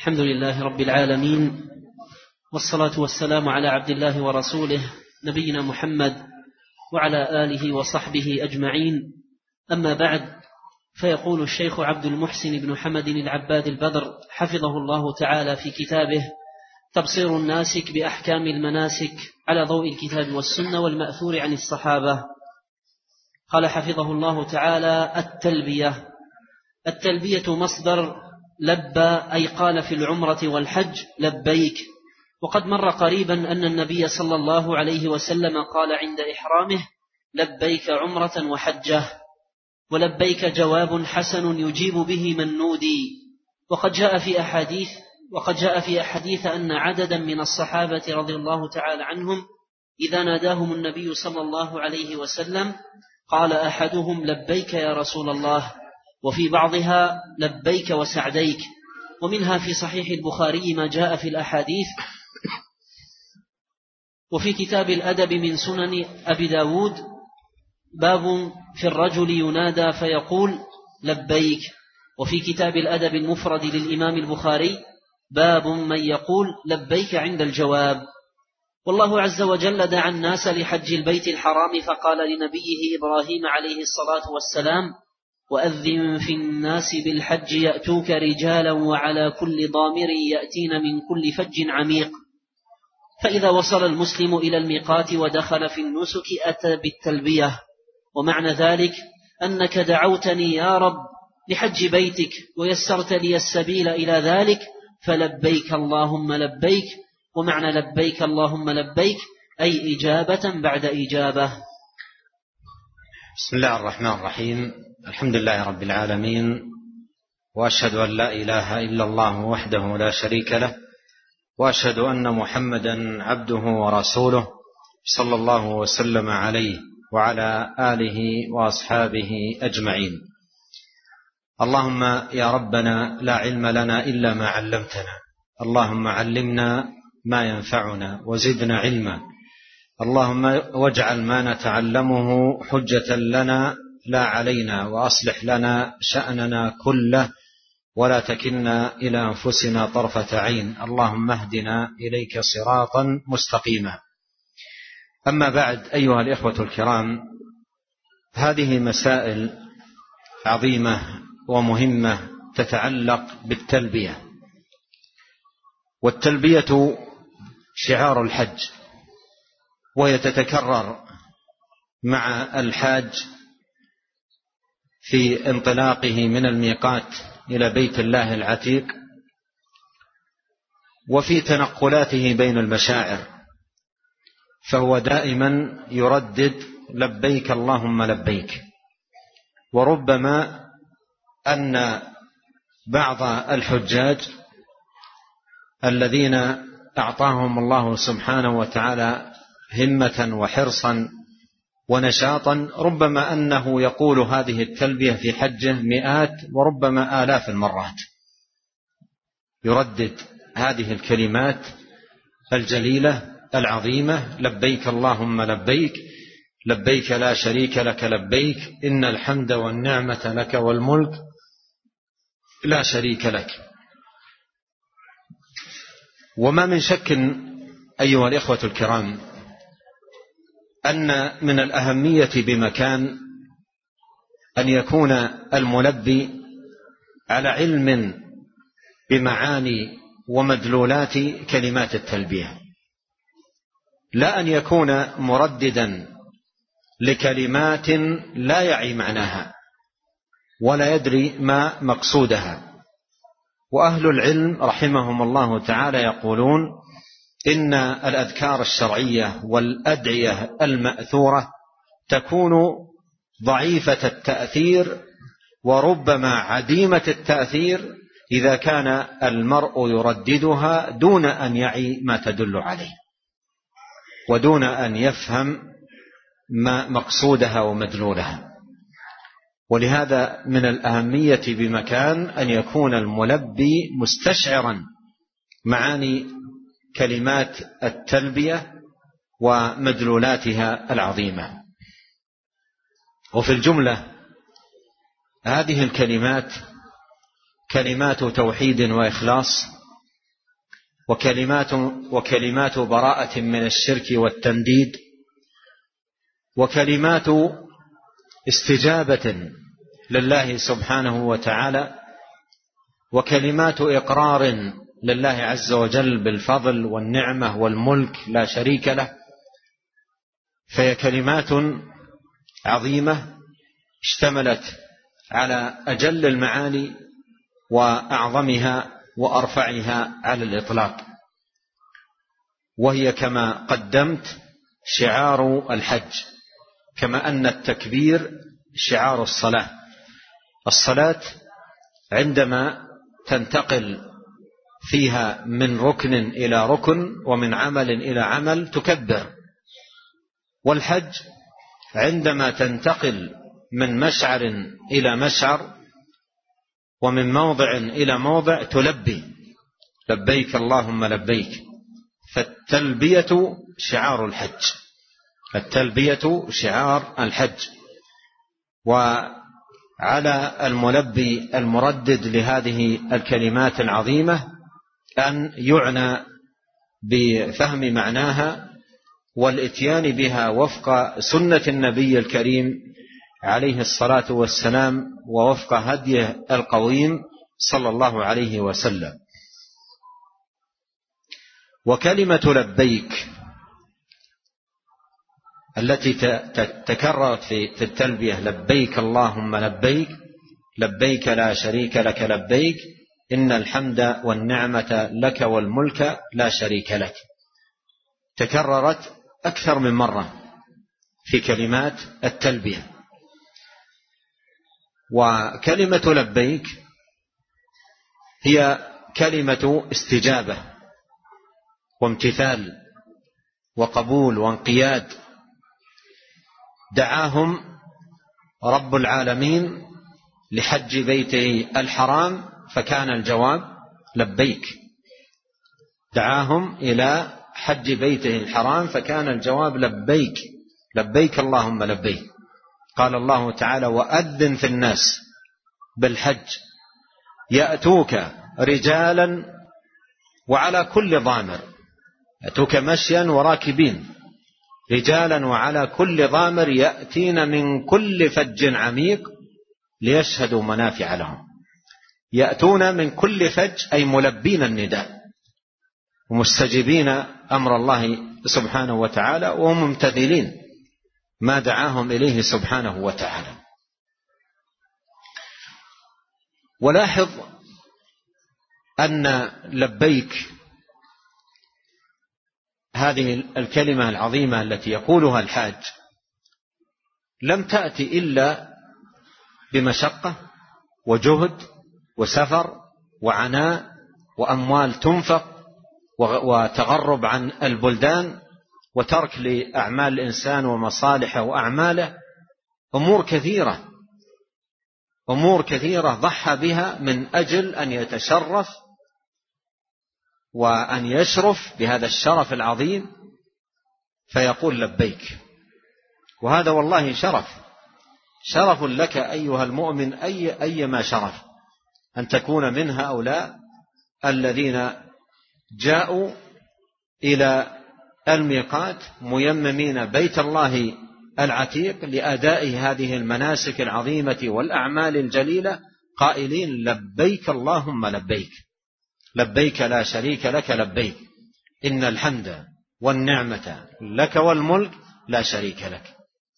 الحمد لله رب العالمين، والصلاة والسلام على عبد الله ورسوله نبينا محمد وعلى آله وصحبه أجمعين. أما بعد، فيقول الشيخ عبد المحسن بن حمد العباد البدر حفظه الله تعالى في كتابه تبصير الناسك بأحكام المناسك على ضوء الكتاب والسنة والمأثور عن الصحابة. قال حفظه الله تعالى: التلبية مصدر لبى، أي قال في العمرة والحج لبيك. وقد مر قريبا أن النبي صلى الله عليه وسلم قال عند إحرامه: لبيك عمرة وحجة. ولبيك جواب حسن يجيب به من نودي. وقد جاء في أحاديث أن عددا من الصحابة رضي الله تعالى عنهم إذا ناداهم النبي صلى الله عليه وسلم قال أحدهم: لبيك يا رسول الله، وفي بعضها لبيك وسعديك. ومنها في صحيح البخاري ما جاء في الأحاديث. وفي كتاب الأدب من سنن أبي داود باب في الرجل ينادى فيقول لبيك. وفي كتاب الأدب المفرد للإمام البخاري باب من يقول لبيك عند الجواب. والله عز وجل دعا الناس لحج البيت الحرام فقال لنبيه إبراهيم عليه الصلاة والسلام: وأذن في الناس بالحج يأتوك رجالا وعلى كل ضامر يأتين من كل فج عميق. فإذا وصل المسلم إلى الميقات ودخل في النسك أتى بالتلبية. ومعنى ذلك أنك دعوتني يا رب لحج بيتك ويسرت لي السبيل إلى ذلك، فلبيك اللهم لبيك. ومعنى لبيك اللهم لبيك أي إجابة بعد إجابة. بسم الله الرحمن الرحيم. الحمد لله رب العالمين، وأشهد أن لا إله إلا الله وحده لا شريك له، وأشهد أن محمدا عبده ورسوله صلى الله وسلم عليه وعلى آله وأصحابه أجمعين. اللهم يا ربنا لا علم لنا إلا ما علمتنا، اللهم علمنا ما ينفعنا وزدنا علما. اللهم واجعل ما نتعلمه حجة لنا لا علينا، وأصلح لنا شأننا كله ولا تكلنا إلى أنفسنا طرفة عين. اللهم اهدنا إليك صراطا مستقيما. أما بعد، أيها الإخوة الكرام، هذه مسائل عظيمة ومهمة تتعلق بالتلبية. والتلبية شعار الحج، وهي تتكرر مع الحاج في انطلاقه من الميقات إلى بيت الله العتيق، وفي تنقلاته بين المشاعر، فهو دائما يردد لبيك اللهم لبيك. وربما أن بعض الحجاج الذين أعطاهم الله سبحانه وتعالى همة وحرصا ونشاطا، ربما أنه يقول هذه التلبية في حجه مئات وربما آلاف المرات، يردد هذه الكلمات الجليلة العظيمة: لبيك اللهم لبيك، لبيك لا شريك لك لبيك، إن الحمد والنعمة لك والملك لا شريك لك. وما من شك أيها الإخوة الكرام أن من الأهمية بمكان أن يكون الملبي على علم بمعاني ومدلولات كلمات التلبية، لا أن يكون مرددا لكلمات لا يعي معناها ولا يدري ما مقصودها. وأهل العلم رحمهم الله تعالى يقولون إن الأذكار الشرعية والأدعية المأثورة تكون ضعيفة التأثير وربما عديمة التأثير إذا كان المرء يرددها دون أن يعي ما تدل عليه ودون أن يفهم ما مقصودها ومدلولها. ولهذا من الأهمية بمكان أن يكون الملبي مستشعرا معاني كلمات التلبية ومدلولاتها العظيمة. وفي الجملة هذه الكلمات كلمات توحيد وإخلاص وكلمات براءة من الشرك والتنديد، وكلمات استجابة لله سبحانه وتعالى، وكلمات إقرار لله عز وجل بالفضل والنعمة والملك لا شريك له. فهي كلمات عظيمة اشتملت على أجل المعاني وأعظمها وأرفعها على الإطلاق، وهي كما قدمت شعار الحج، كما أن التكبير شعار الصلاة. الصلاة عندما تنتقل فيها من ركن إلى ركن ومن عمل إلى عمل تكبر، والحج عندما تنتقل من مشعر إلى مشعر ومن موضع إلى موضع تلبي لبيك اللهم لبيك. فالتلبية شعار الحج، التلبية شعار الحج. وعلى الملبي المردد لهذه الكلمات العظيمة أن يعنى بفهم معناها والإتيان بها وفق سنة النبي الكريم عليه الصلاة والسلام ووفق هديه القويم صلى الله عليه وسلم. وكلمة لبيك التي تكررت في التلبية لبيك اللهم لبيك لبيك لا شريك لك لبيك إن الحمد والنعمة لك والملك لا شريك لك، تكررت أكثر من مرة في كلمات التلبية. وكلمة لبيك هي كلمة استجابة وامتثال وقبول وانقياد. دعاهم رب العالمين لحج بيته الحرام فكان الجواب لبيك، دعاهم إلى حج بيته الحرام فكان الجواب لبيك لبيك اللهم لبيك. قال الله تعالى وأذن في الناس بالحج يأتوك رجالا وعلى كل ضامر، يأتوك مشيا وراكبين، رجالا وعلى كل ضامر يأتين من كل فج عميق ليشهدوا منافع لهم. يأتون من كل فج أي ملبين النداء ومستجيبين أمر الله سبحانه وتعالى وممتثلين ما دعاهم إليه سبحانه وتعالى. ولاحظ أن لبيك هذه الكلمة العظيمة التي يقولها الحاج لم تأتي إلا بمشقة وجهد وسفر وعناء وأموال تنفق وتغرب عن البلدان وترك لأعمال الإنسان ومصالحه وأعماله، أمور كثيرة ضحى بها من أجل أن يتشرف وأن يشرف بهذا الشرف العظيم فيقول لبيك. وهذا والله شرف لك أيها المؤمن أيما شرف أن تكون من هؤلاء الذين جاءوا إلى الميقات ميممين بيت الله العتيق لأداء هذه المناسك العظيمة والأعمال الجليلة قائلين لبيك اللهم لبيك لبيك لا شريك لك لبيك إن الحمد والنعمة لك والملك لا شريك لك.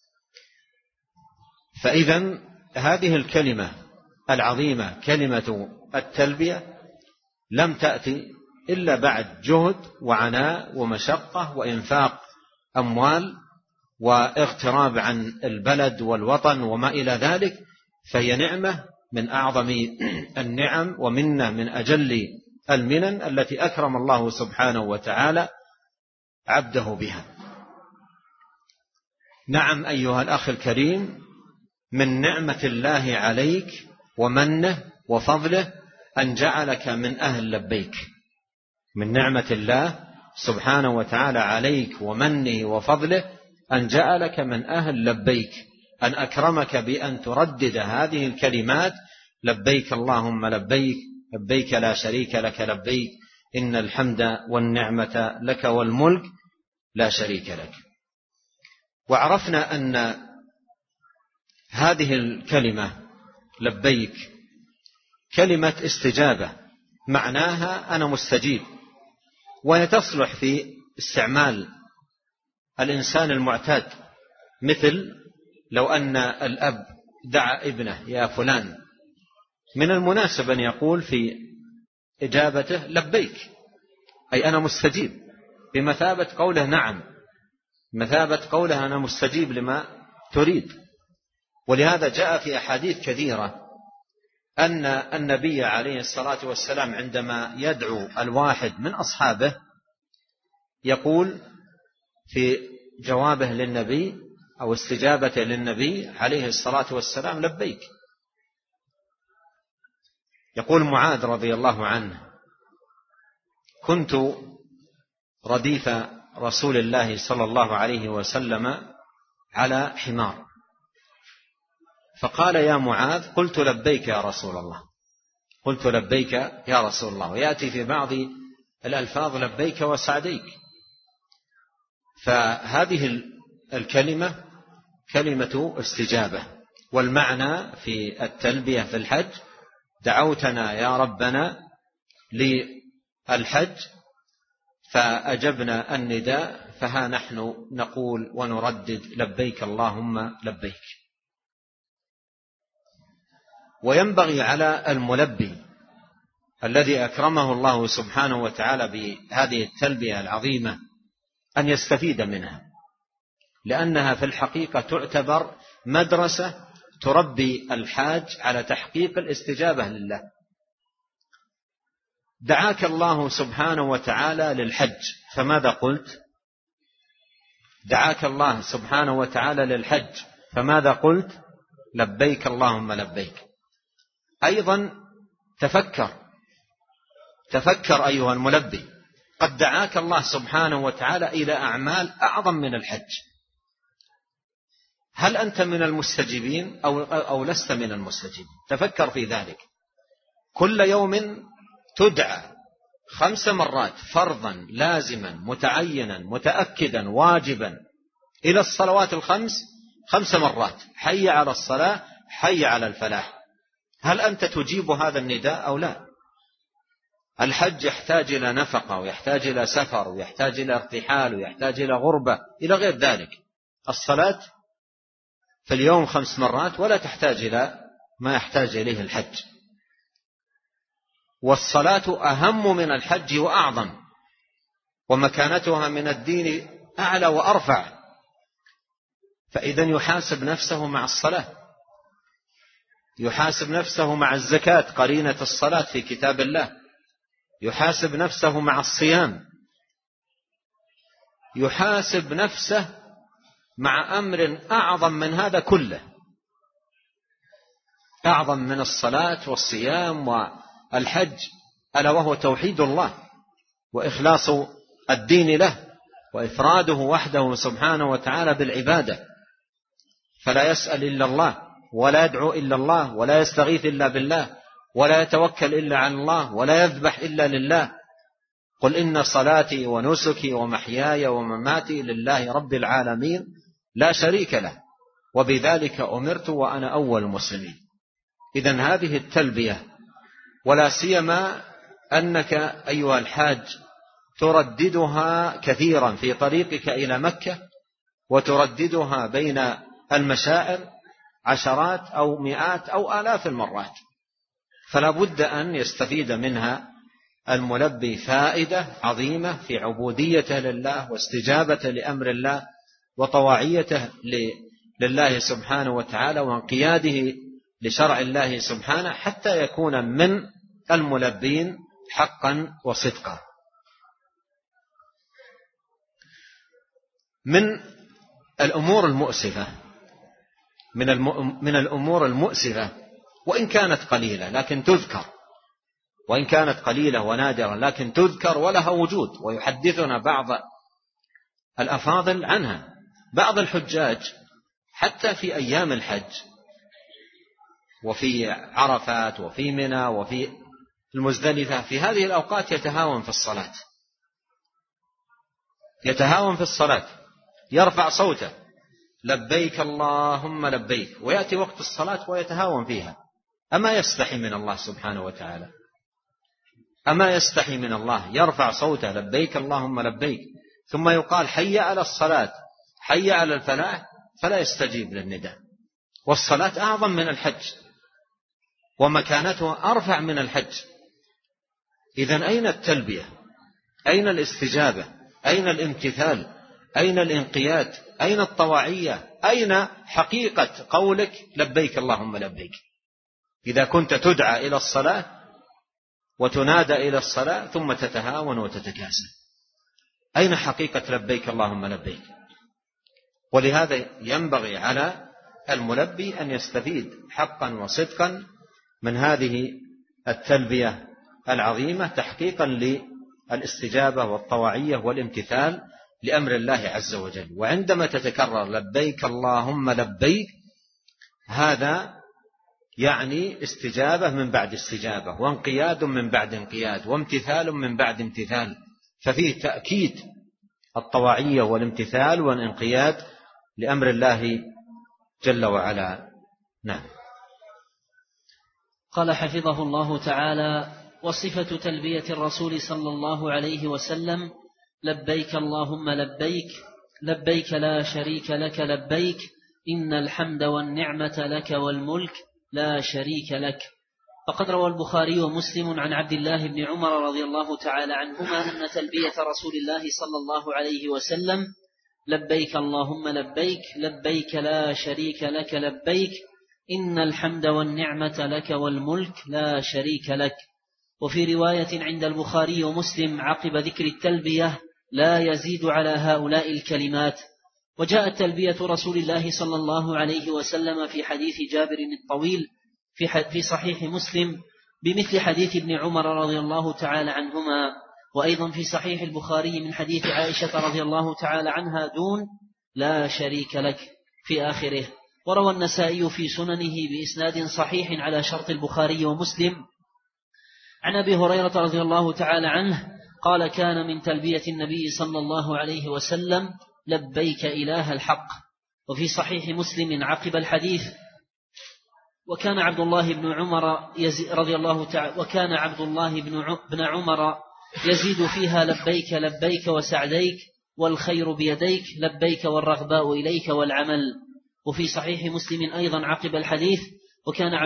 فإذا هذه الكلمة العظيمة كلمة التلبية لم تأتي إلا بعد جهد وعناء ومشقة وإنفاق أموال واغتراب عن البلد والوطن وما إلى ذلك، فهي نعمة من أعظم النعم ومنة من أجل المنن التي أكرم الله سبحانه وتعالى عبده بها. نعم أيها الأخ الكريم، من نعمة الله عليك ومنه وفضله أن جعلك من أهل لبيك، من نعمة الله سبحانه وتعالى عليك ومنه وفضله أن جعلك من أهل لبيك، أن أكرمك بأن تردد هذه الكلمات لبيك اللهم لبيك لبيك لا شريك لك لبيك إن الحمد والنعمة لك والملك لا شريك لك. وعرفنا أن هذه الكلمة لبيك كلمة استجابة، معناها أنا مستجيب، وهي تصلح في استعمال الإنسان المعتاد، مثل لو أن الأب دعا ابنه يا فلان، من المناسب أن يقول في إجابته لبيك، أي أنا مستجيب، بمثابة قوله نعم، مثابة قوله أنا مستجيب لما تريد. ولهذا جاء في أحاديث كثيرة أن النبي عليه الصلاة والسلام عندما يدعو الواحد من أصحابه يقول في جوابه للنبي أو استجابته للنبي عليه الصلاة والسلام لبيك. يقول معاذ رضي الله عنه: كنت رديف رسول الله صلى الله عليه وسلم على حمار، فقال يا معاذ قلت لبيك يا رسول الله، قلت لبيك يا رسول الله. ويأتي في بعض الألفاظ لبيك وسعديك. فهذه الكلمة كلمة استجابة، والمعنى في التلبية في الحج: دعوتنا يا ربنا للحج فأجبنا النداء، فها نحن نقول ونردد لبيك اللهم لبيك. وينبغي على الملبي الذي أكرمه الله سبحانه وتعالى بهذه التلبية العظيمة أن يستفيد منها، لأنها في الحقيقة تعتبر مدرسة تربي الحاج على تحقيق الاستجابة لله. دعاك الله سبحانه وتعالى للحج، فماذا قلت؟ دعاك الله سبحانه وتعالى للحج، فماذا قلت؟ لبيك اللهم لبيك. أيضا تفكر أيها الملبي، قد دعاك الله سبحانه وتعالى إلى أعمال أعظم من الحج، هل أنت من المستجيبين أو لست من المستجيبين؟ تفكر في ذلك. كل يوم تدعى 5 مرات فرضا لازما متعينا متأكدا واجبا إلى الصلوات 5 مرات: حي على الصلاة، حي على الفلاح. هل أنت تجيب هذا النداء أو لا؟ الحج يحتاج إلى نفقة، ويحتاج إلى سفر، ويحتاج إلى ارتحال، ويحتاج إلى غربة إلى غير ذلك. الصلاة في اليوم 5 مرات ولا تحتاج إلى ما يحتاج إليه الحج. والصلاة أهم من الحج وأعظم، ومكانتها من الدين أعلى وأرفع. فإذا يحاسب نفسه مع الصلاة، يحاسب نفسه مع الزكاة قرينة الصلاة في كتاب الله، يحاسب نفسه مع الصيام، يحاسب نفسه مع أمر أعظم من هذا كله، أعظم من الصلاة والصيام والحج، ألا وهو توحيد الله وإخلاص الدين له وإفراده وحده سبحانه وتعالى بالعبادة. فلا يسأل إلا الله، ولا يدعو إلا الله، ولا يستغيث إلا بالله، ولا يتوكل إلا على الله، ولا يذبح إلا لله. قل إن صلاتي ونسكي ومحياي ومماتي لله رب العالمين لا شريك له وبذلك أمرت وأنا أول المسلمين. إذن هذه التلبية، ولا سيما أنك أيها الحاج ترددها كثيرا في طريقك إلى مكة، وترددها بين المشاعر 10 أو 100 أو آلاف المرات، فلا بد أن يستفيد منها الملبي فائدة عظيمة في عبوديته لله واستجابته لأمر الله وطواعيته لله سبحانه وتعالى وانقياده لشرع الله سبحانه، حتى يكون من الملبين حقا وصدقا. من الأمور المؤسفة من الأمور المؤسفة وإن كانت قليلة لكن تذكر، وإن كانت قليلة ونادرة لكن تذكر ولها وجود، ويحدثنا بعض الأفاضل عنها. بعض الحجاج حتى في أيام الحج وفي عرفات وفي منى وفي المزدلفة في هذه الأوقات يتهاون في الصلاة، يرفع صوته لبيك اللهم لبيك، ويأتي وقت الصلاة ويتهاون فيها. أما يستحي من الله سبحانه وتعالى؟ أما يستحي من الله يرفع صوته لبيك اللهم لبيك ثم يقال حي على الصلاة حي على الفلاح فلا يستجيب للنداء؟ والصلاة أعظم من الحج ومكانته أرفع من الحج. إذن أين التلبية؟ أين الاستجابة؟ أين الامتثال؟ أين الانقياد؟ أين الطواعية؟ أين حقيقة قولك لبيك اللهم لبيك؟ إذا كنت تدعى إلى الصلاة وتنادى إلى الصلاة ثم تتهاون وتتكاسل، أين حقيقة لبيك اللهم لبيك؟ ولهذا ينبغي على الملبي أن يستفيد حقا وصدقا من هذه التلبية العظيمة تحقيقا للاستجابة والطواعية والامتثال لأمر الله عز وجل. وعندما تتكرر لبيك اللهم لبيك هذا يعني استجابة من بعد استجابة، وانقياد من بعد انقياد، وامتثال من بعد امتثال، ففيه تأكيد الطواعية والامتثال والانقياد لأمر الله جل وعلا. نعم. قال حفظه الله تعالى: وصفة تلبية الرسول صلى الله عليه وسلم: لبيك اللهم لبيك، لبيك لا شريك لك لبيك، إن الحمد والنعمة لك والملك لا شريك لك. فقد روى البخاري ومسلم عن عبد الله بن عمر رضي الله تعالى عنهما أن تلبية رسول الله صلى الله عليه وسلم: لبيك اللهم لبيك، لبيك لا شريك لك لبيك، إن الحمد والنعمة لك والملك لا شريك لك. وفي رواية عند البخاري ومسلم عقب ذكر التلبية: لا يزيد على هؤلاء الكلمات. وجاءت تلبية رسول الله صلى الله عليه وسلم في حديث جابر الطويل في صحيح مسلم بمثل حديث ابن عمر رضي الله تعالى عنهما، وأيضا في صحيح البخاري من حديث عائشة رضي الله تعالى عنها دون لا شريك لك في آخره. وروى النسائي في سننه بإسناد صحيح على شرط البخاري ومسلم عن أبي هريرة رضي الله تعالى عنه قال: كان من تلبية النبي صلى الله عليه وسلم: لبيك إله الحق. وفي صحيح مسلم عقب الحديث: وكان عبد الله بن عمر رضي الله تعالى وكان عبد الله بن عمر يزيد فيها: لبيك لبيك وسعديك والخير بيديك، لبيك والرغباء إليك والعمل. وفي صحيح مسلم أيضا عقب الحديث: وكان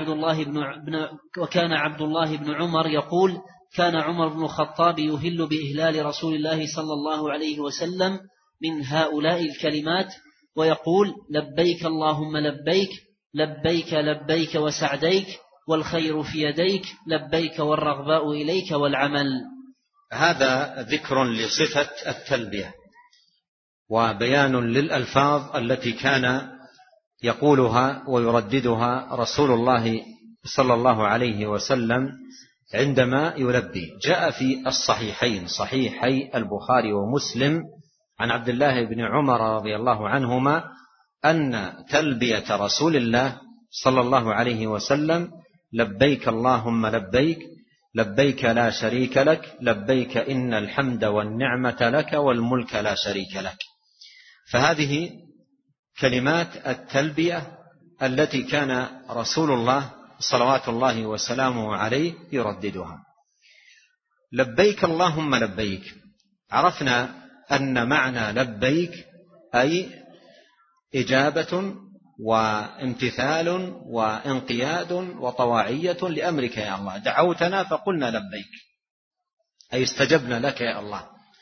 عبد الله بن عمر يقول: كان عمر بن الخطاب يهل بإهلال رسول الله صلى الله عليه وسلم من هؤلاء الكلمات ويقول: لبيك اللهم لبيك، لبيك لبيك وسعديك والخير في يديك، لبيك والرغباء إليك والعمل. هذا ذكر لصفة التلبية وبيان للألفاظ التي كان يقولها ويرددها رسول الله صلى الله عليه وسلم عندما يلبي. جاء في الصحيحين صحيحي البخاري ومسلم عن عبد الله بن عمر رضي الله عنهما أن تلبية رسول الله صلى الله عليه وسلم: لبيك اللهم لبيك، لبيك لا شريك لك لبيك، إن الحمد والنعمة لك والملك لا شريك لك. فهذه كلمات التلبية التي كان رسول الله صلوات الله وسلامه عليه يرددها. لبيك اللهم لبيك، عرفنا أن معنى لبيك أي إجابة وامتثال وانقياد وطواعية لأمرك يا الله. دعوتنا فقلنا لبيك، أي استجبنا لك يا الله.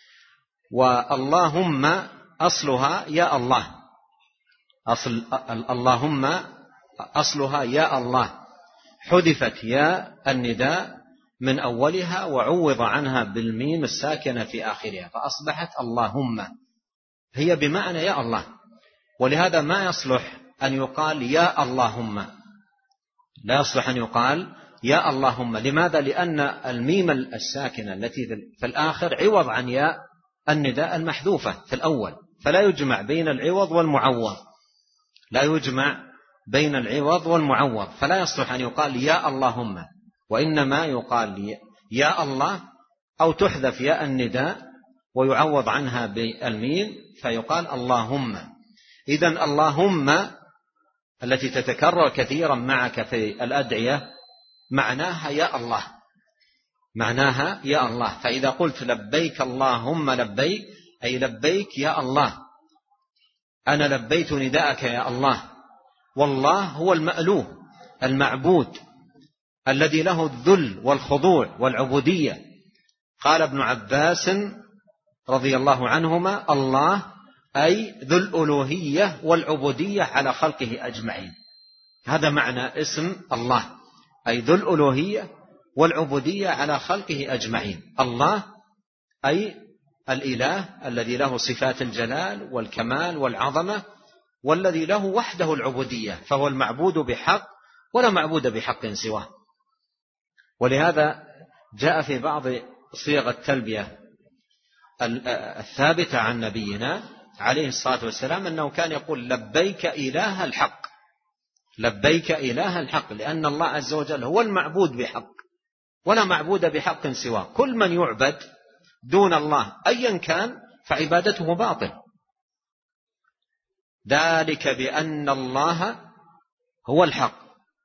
واللهم أصلها يا الله، أصل اللهم أصلها يا الله، حذفت يا النداء من أولها وعوض عنها بالميم الساكنة في آخرها فأصبحت اللهم، هي بمعنى يا الله. ولهذا ما يصلح أن يقال يا اللهم، لا يصلح أن يقال يا اللهم. لماذا؟ لأن الميم الساكنة التي في الآخر عوض عن يا النداء المحذوفة في الأول، فلا يجمع بين العوض والمعوض، لا يجمع بين العوض والمعوض، فلا يصلح أن يقال يا اللهم، وإنما يقال يا الله، أو تحذف ياء النداء ويعوض عنها بالميم فيقال اللهم. إذن اللهم التي تتكرر كثيرا معك في الأدعية معناها يا الله، معناها يا الله. فإذا قلت لبيك اللهم لبيك أي لبيك يا الله، أنا لبيت نداءك يا الله. والله هو المألوه المعبود الذي له الذل والخضوع والعبودية. قال ابن عباس رضي الله عنهما الله أي ذو الألوهية والعبودية على خلقه أجمعين. هذا معنى اسم الله، أي ذو الألوهية والعبودية على خلقه أجمعين. الله أي الإله الذي له صفات الجلال والكمال والعظمة، والذي له وحده العبودية، فهو المعبود بحق ولا معبود بحق سواه. ولهذا جاء في بعض صيغ التلبية الثابتة عن نبينا عليه الصلاة والسلام أنه كان يقول لبيك إله الحق، لبيك إله الحق، لأن الله عز وجل هو المعبود بحق ولا معبود بحق سواه. كل من يعبد دون الله أيا كان فعبادته باطل. ذلك بأن الله هو الحق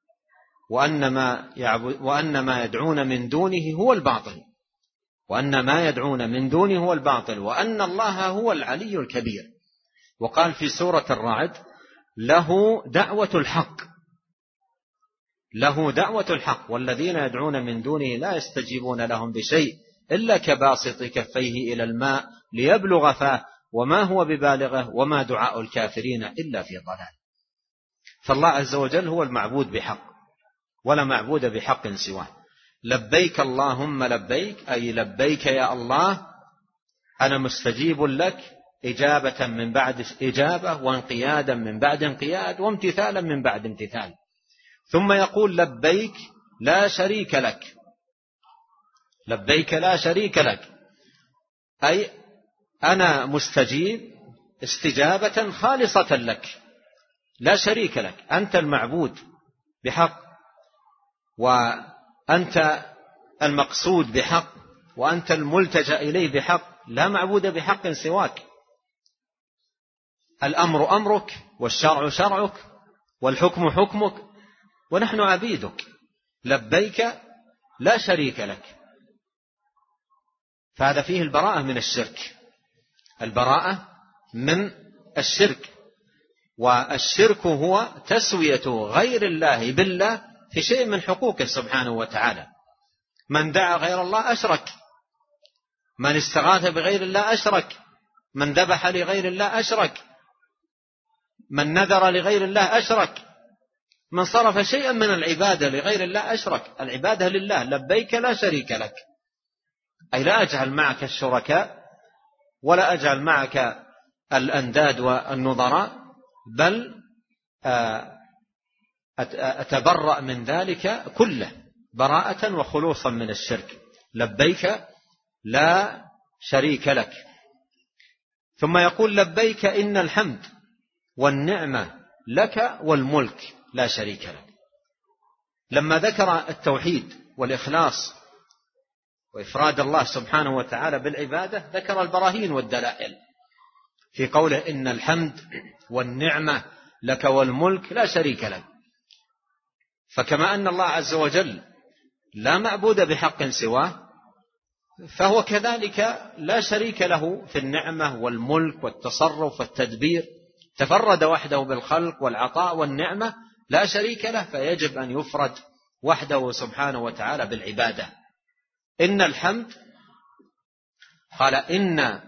وأن ما يدعون من دونه هو الباطل، وأن ما يدعون من دونه هو الباطل، وأن الله هو العلي الكبير. وقال في سورة الرعد له دعوة الحق، له دعوة الحق، والذين يدعون من دونه لا يستجيبون لهم بشيء إلا كباسط كفيه إلى الماء ليبلغ فاه وما هو ببالغه وما دعاء الكافرين إلا في ضلال. فالله عز وجل هو المعبود بحق ولا معبود بحق سواه. لبيك اللهم لبيك أي لبيك يا الله، أنا مستجيب لك إجابة من بعد إجابة، وانقيادا من بعد انقياد، وامتثالا من بعد امتثال. ثم يقول لبيك لا شريك لك، لبيك لا شريك لك أي أنا مستجيب استجابة خالصة لك، لا شريك لك، أنت المعبود بحق، وأنت المقصود بحق، وأنت الملتجأ إليه بحق، لا معبود بحق سواك. الأمر أمرك، والشرع شرعك، والحكم حكمك، ونحن عبيدك. لبيك لا شريك لك. فهذا فيه البراءة من الشرك، البراءة من الشرك. والشرك هو تسوية غير الله بالله في شيء من حقوقه سبحانه وتعالى. من دعا غير الله أشرك، من استغاث بغير الله أشرك، من ذبح لغير الله أشرك، من نذر لغير الله أشرك، من صرف شيئا من العبادة لغير الله أشرك. العبادة لله. لبيك لا شريك لك أي لا أجعل معك الشركاء ولا أجعل معك الأنداد والنظراء، بل أتبرأ من ذلك كله براءة وخلوصا من الشرك. لبيك لا شريك لك. ثم يقول لبيك إن الحمد والنعمة لك والملك لا شريك لك. لما ذكر التوحيد والإخلاص وإفراد الله سبحانه وتعالى بالعبادة ذكر البراهين والدلائل في قوله إن الحمد والنعمة لك والملك لا شريك لك. فكما أن الله عز وجل لا معبود بحق سواه، فهو كذلك لا شريك له في النعمة والملك والتصرف والتدبير، تفرد وحده بالخلق والعطاء والنعمة، لا شريك له، فيجب أن يفرد وحده سبحانه وتعالى بالعبادة. إن الحمد، قال إن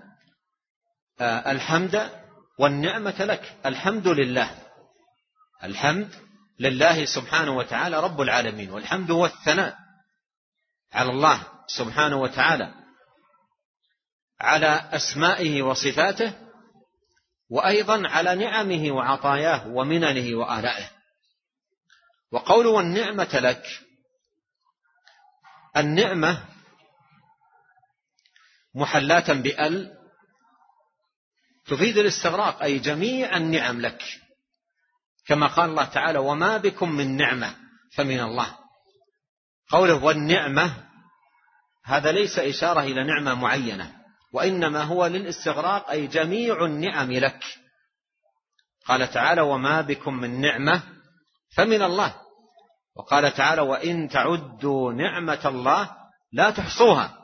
الحمد والنعمة لك. الحمد لله، الحمد لله سبحانه وتعالى رب العالمين. والحمد هو الثناء على الله سبحانه وتعالى على أسمائه وصفاته، وأيضا على نعمه وعطاياه ومننه وآلائه. وقوله والنعمة لك، النعمة محلاة بأل تفيد الاستغراق، أي جميع النعم لك، كما قال الله تعالى وما بكم من نعمة فمن الله. قوله والنعمة هذا ليس إشارة إلى نعمة معينة، وإنما هو للاستغراق، أي جميع النعم لك. قال تعالى: وما بكم من نعمة فمن الله. وقال تعالى: وإن تعدوا نعمة الله لا تحصوها.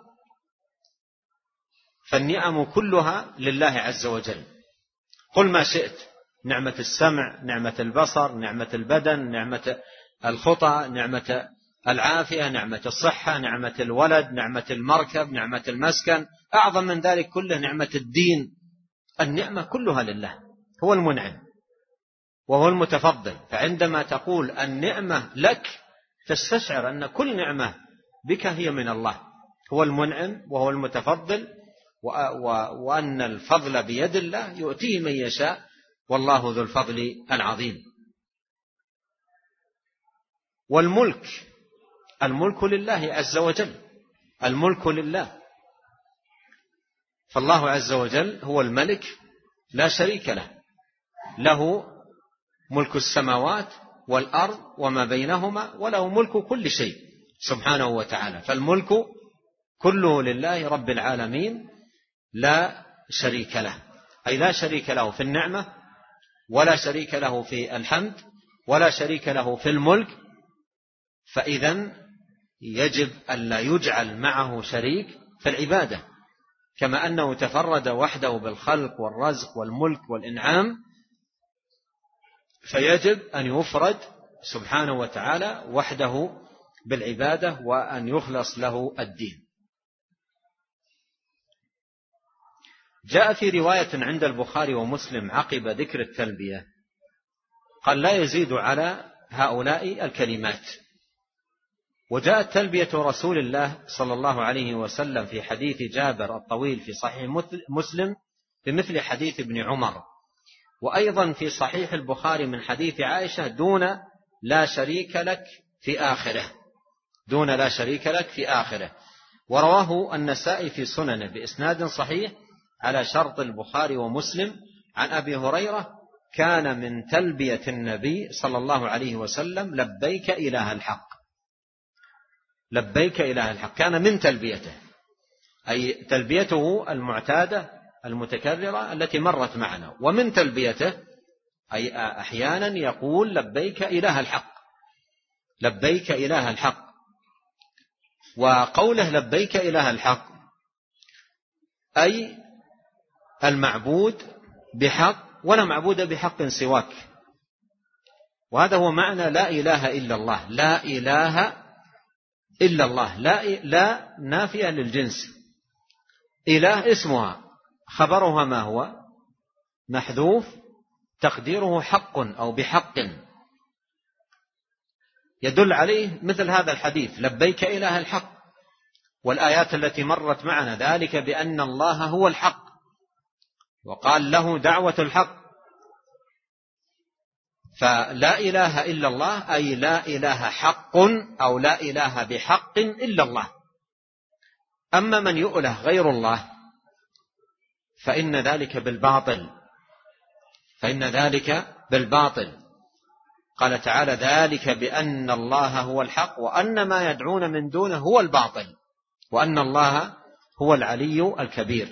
فالنعم كلها لله عز وجل. قل ما شئت: نعمة السمع، نعمة البصر، نعمة البدن، نعمة الخطى، نعمة العافية، نعمة الصحة، نعمة الولد، نعمة المركب، نعمة المسكن، أعظم من ذلك كله نعمة الدين. النعمة كلها لله، هو المنعم وهو المتفضل. فعندما تقول النعمة لك تستشعر أن كل نعمة بك هي من الله، هو المنعم وهو المتفضل، وأن الفضل بيد الله يؤتيه من يشاء، والله ذو الفضل العظيم. والملك، الملك لله عز وجل، الملك لله. فالله عز وجل هو الملك لا شريك له، له ملك السماوات والأرض وما بينهما، وله ملك كل شيء سبحانه وتعالى. فالملك كله لله رب العالمين لا شريك له، أي لا شريك له في النعمة، ولا شريك له في الحمد، ولا شريك له في الملك. فإذن يجب أن لا يجعل معه شريك في العبادة، كما أنه تفرد وحده بالخلق والرزق والملك والإنعام، فيجب أن يفرد سبحانه وتعالى وحده بالعبادة، وأن يخلص له الدين. جاء في رواية عند البخاري ومسلم عقب ذكر التلبية قال: لا يزيد على هؤلاء الكلمات. وجاءت تلبية رسول الله صلى الله عليه وسلم في حديث جابر الطويل في صحيح مسلم بمثل حديث ابن عمر، وأيضا في صحيح البخاري من حديث عائشة دون لا شريك لك في آخره، دون لا شريك لك في آخره. ورواه النسائي في سننه بإسناد صحيح على شرط البخاري ومسلم عن أبي هريرة: كان من تلبية النبي صلى الله عليه وسلم لبيك إله الحق. لبيك إله الحق كان من تلبيته، أي تلبيته المعتادة المتكررة التي مرت معنا. ومن تلبيته أي أحيانا يقول: لبيك إله الحق، لبيك إله الحق. وقوله لبيك إله الحق أي المعبود بحق، ولا معبود بحق سواك. وهذا هو معنى لا إله إلا الله. لا إله إلا الله، لا نافية للجنس. إله اسمها، خبرها ما هو؟ محذوف، تقديره حق أو بحق، يدل عليه مثل هذا الحديث: لبيك إله الحق. والآيات التي مرت معنا ذلك بأن الله هو الحق، وقال له دعوة الحق. فلا إله إلا الله أي لا إله حق أو لا إله بحق إلا الله. أما من يؤله غير الله فإن ذلك بالباطل، فإن ذلك بالباطل. قال تعالى: ذلك بأن الله هو الحق وأن ما يدعون من دونه هو الباطل وأن الله هو العلي الكبير.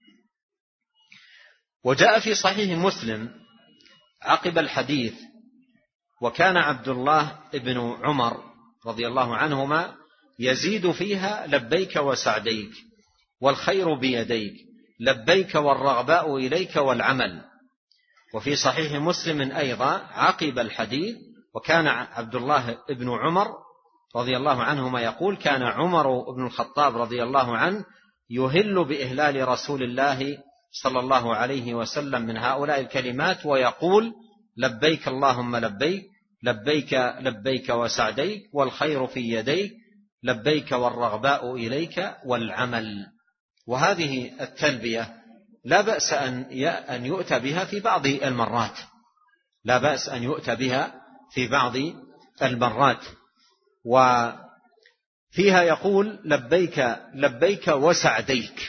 وجاء في صحيح مسلم عقب الحديث: وكان عبد الله بن عمر رضي الله عنهما يزيد فيها: لبيك وسعديك والخير بيديك، لبيك والرغباء إليك والعمل. وفي صحيح مسلم أيضا عقب الحديث: وكان عبد الله بن عمر رضي الله عنهما يقول: كان عمر بن الخطاب رضي الله عنه يهل بإهلال رسول الله صلى الله عليه وسلم من هؤلاء الكلمات ويقول: لبيك اللهم لبيك، لبيك لبيك وسعديك والخير في يديك، لبيك والرغباء إليك والعمل. وهذه التلبية لا بأس أن يؤتى بها في بعض المرات، لا بأس أن يؤتى بها في بعض المرات. وفيها يقول: لبيك لبيك وسعديك.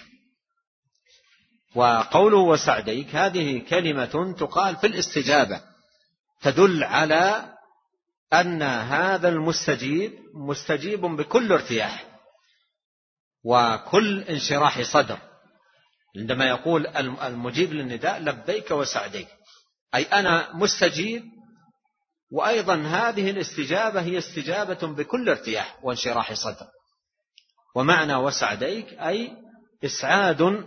وقوله وسعديك هذه كلمة تقال في الاستجابة، تدل على أن هذا المستجيب مستجيب بكل ارتياح، وكل انشراح صدر. عندما يقول المجيب للنداء لبيك وسعديك، أي أنا مستجيب، وأيضا هذه الاستجابة هي استجابة بكل ارتياح وانشراح صدر. ومعنى وسعديك أي إسعاد،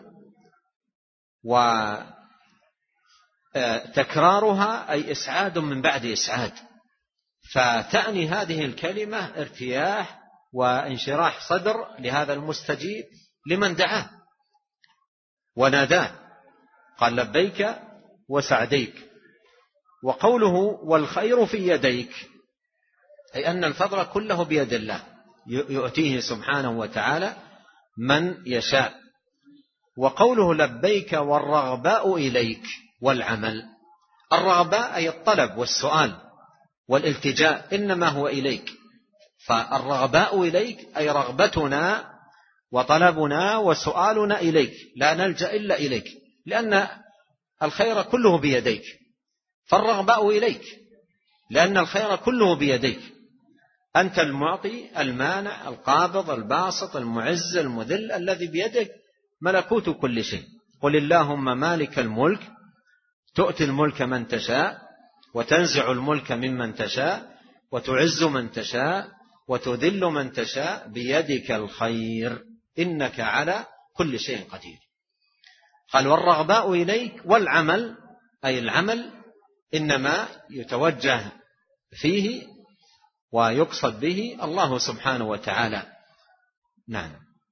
وتكرارها أي إسعاد من بعد إسعاد، فتعني هذه الكلمة ارتياح وانشراح صدر لهذا المستجيب لمن دعاه وناداه، قال لبيك وسعديك. وقوله والخير في يديك أي أن الفضل كله بيد الله، يؤتيه سبحانه وتعالى من يشاء. وقوله لبيك والرغباء إليك والعمل، الرغباء أي الطلب والسؤال والالتجاء إنما هو إليك، فالرغباء إليك أي رغبتنا وطلبنا وسؤالنا إليك، لا نلجأ إلا إليك، لأن الخير كله بيديك، فالرغباء إليك لأن الخير كله بيديك، أنت المعطي المانع القابض الباسط المعز المذل، الذي بيدك ملكوت كل شيء. قل اللهم مالك الملك تؤتي الملك من تشاء وتنزع الملك ممن تشاء وتعز من تشاء وتذل من تشاء بيدك الخير إنك على كل شيء قدير. قال والرغباء إليك والعمل، أي العمل إنما يتوجه فيه ويقصد به الله سبحانه وتعالى. نعم.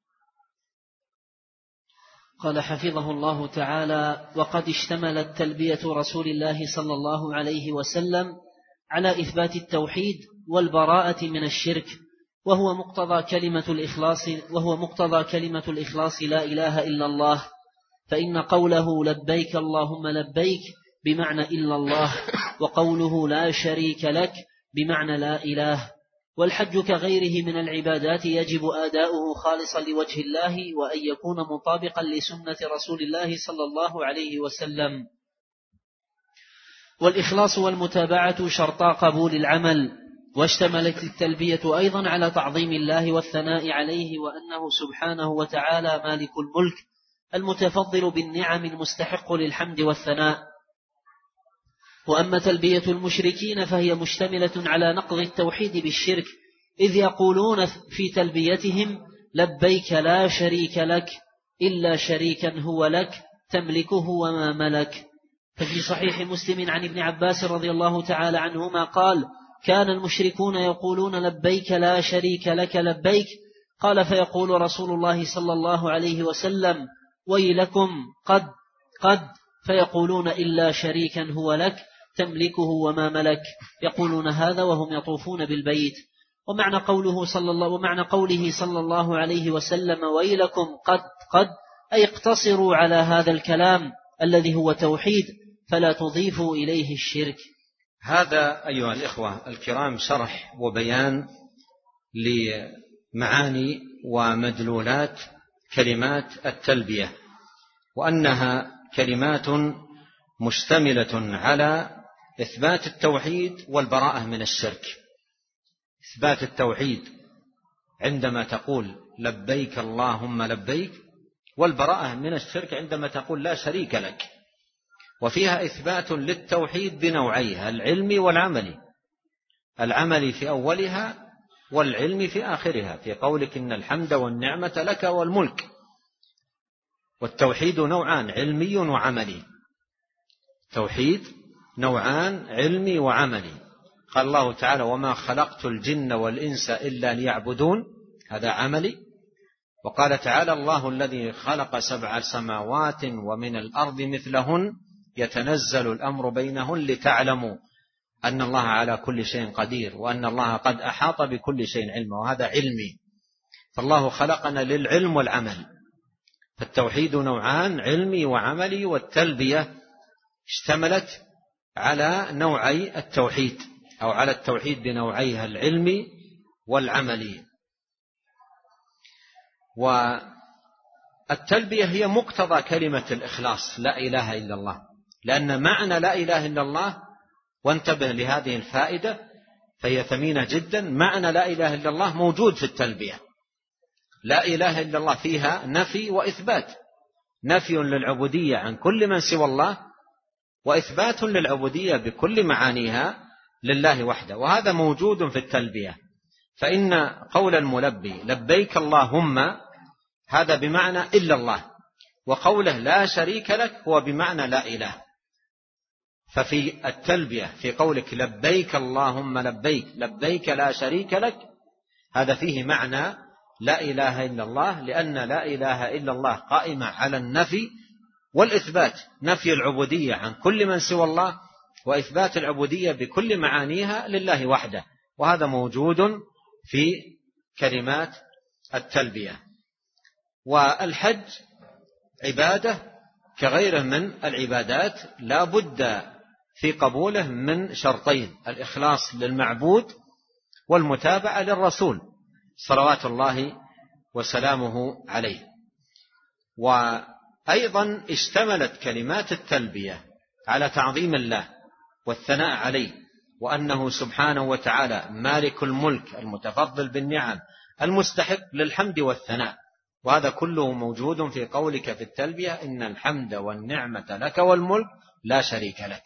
قال حفظه الله تعالى: وقد اشتملت تلبية رسول الله صلى الله عليه وسلم على إثبات التوحيد والبراءة من الشرك، وهو مقتضى كلمة الإخلاص لا إله إلا الله، فإن قوله لبيك اللهم لبيك بمعنى إلا الله، وقوله لا شريك لك بمعنى لا إله. والحج كغيره من العبادات يجب أداؤه خالصا لوجه الله، وأن يكون مطابقا لسنة رسول الله صلى الله عليه وسلم. والإخلاص والمتابعة شرطا قبول العمل. واشتملت التلبية أيضا على تعظيم الله والثناء عليه، وأنه سبحانه وتعالى مالك الملك المتفضل بالنعم المستحق للحمد والثناء. وأما تلبية المشركين فهي مشتملة على نقض التوحيد بالشرك، إذ يقولون في تلبيتهم لبيك لا شريك لك إلا شريكا هو لك تملكه وما ملك. ففي صحيح مسلم عن ابن عباس رضي الله تعالى عنهما قال: كان المشركون يقولون لبيك لا شريك لك لبيك، قال فيقول رسول الله صلى الله عليه وسلم: ويلكم قد فيقولون إلا شريكا هو لك تملكه وما ملك، يقولون هذا وهم يطوفون بالبيت. ومعنى قوله صلى الله عليه وسلم ويلكم قد أي اقتصروا على هذا الكلام الذي هو توحيد فلا تضيفوا إليه الشرك. هذا أيها الإخوة الكرام شرح وبيان لمعاني ومدلولات كلمات التلبية، وأنها كلمات مشتملة على إثبات التوحيد والبراءة من الشرك. إثبات التوحيد عندما تقول لبيك اللهم لبيك، والبراءة من الشرك عندما تقول لا شريك لك. وفيها إثبات للتوحيد بنوعيها العلمي والعملي، العمل في أولها والعلم في آخرها، في قولك إن الحمد والنعمة لك والملك. والتوحيد نوعان علمي وعملي، توحيد نوعان علمي وعملي. قال الله تعالى وما خلقت الجن والإنس إلا ليعبدون، هذا عملي. وقال تعالى الله الذي خلق 7 سماوات ومن الأرض مثلهن يتنزل الأمر بينهن لتعلموا أن الله على كل شيء قدير وأن الله قد أحاط بكل شيء علما، وهذا علمي. فالله خلقنا للعلم والعمل، فالتوحيد نوعان علمي وعملي. والتلبية اشتملت على نوعي التوحيد أو على التوحيد بنوعيها العلمي والعملي. والتلبية هي مقتضى كلمة الإخلاص لا إله إلا الله، لأن معنى لا إله إلا الله، وانتبه لهذه الفائدة فهي ثمينة جدا، معنى لا إله إلا الله موجود في التلبية. لا إله إلا الله فيها نفي وإثبات، نفي للعبودية عن كل من سوى الله، وإثبات للعبودية بكل معانيها لله وحده. وهذا موجود في التلبية، فإن قول الملبي لبيك اللهم هذا بمعنى إلا الله، وقوله لا شريك لك هو بمعنى لا إله. ففي التلبية في قولك لبيك اللهم لبيك، لبيك لا شريك لك، هذا فيه معنى لا إله إلا الله، لأن لا إله إلا الله قائمة على النفي والإثبات، نفي العبودية عن كل من سوى الله، وإثبات العبودية بكل معانيها لله وحده. وهذا موجود في كلمات التلبية. والحج عبادة كغيره من العبادات، لا بد في قبوله من شرطين: الإخلاص للمعبود والمتابعة للرسول صلوات الله وسلامه عليه. وأيضا اشتملت كلمات التلبية على تعظيم الله والثناء عليه، وأنه سبحانه وتعالى مالك الملك المتفضل بالنعم المستحق للحمد والثناء. وهذا كله موجود في قولك في التلبية إن الحمد والنعمة لك والملك لا شريك لك.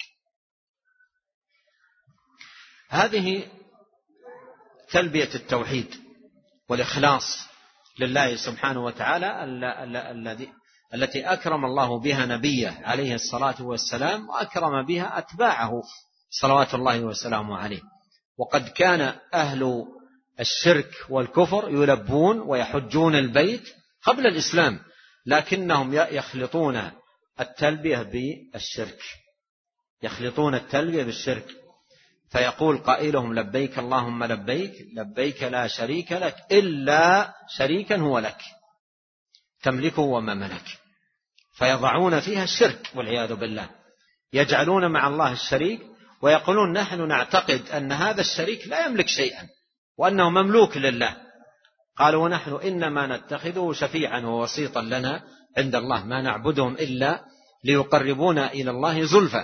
هذه تلبية التوحيد والإخلاص لله سبحانه وتعالى التي أكرم الله بها نبيه عليه الصلاة والسلام، وأكرم بها أتباعه صلوات الله وسلامه عليه. وقد كان أهل الشرك والكفر يلبون ويحجون البيت قبل الإسلام، لكنهم يخلطون التلبية بالشرك، يخلطون التلبية بالشرك. فيقول قائلهم لبيك اللهم لبيك، لبيك لا شريك لك إلا شريكا هو لك تملكه وما ملك. فيضعون فيها الشرك والعياذ بالله، يجعلون مع الله الشريك، ويقولون نحن نعتقد أن هذا الشريك لا يملك شيئا وأنه مملوك لله. قالوا ونحن إنما نتخذه شفيعا ووسيطا لنا عند الله، ما نعبدهم إلا ليقربونا إلى الله زلفى.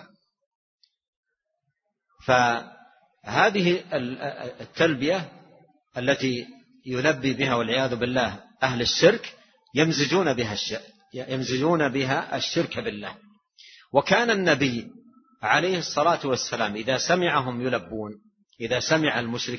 فهذه التلبية التي يلبي بها والعياذ بالله أهل الشرك يمزجون بها الشرك بالله. وكان النبي عليه الصلاة والسلام إذا سمعهم يلبون، إذا سمع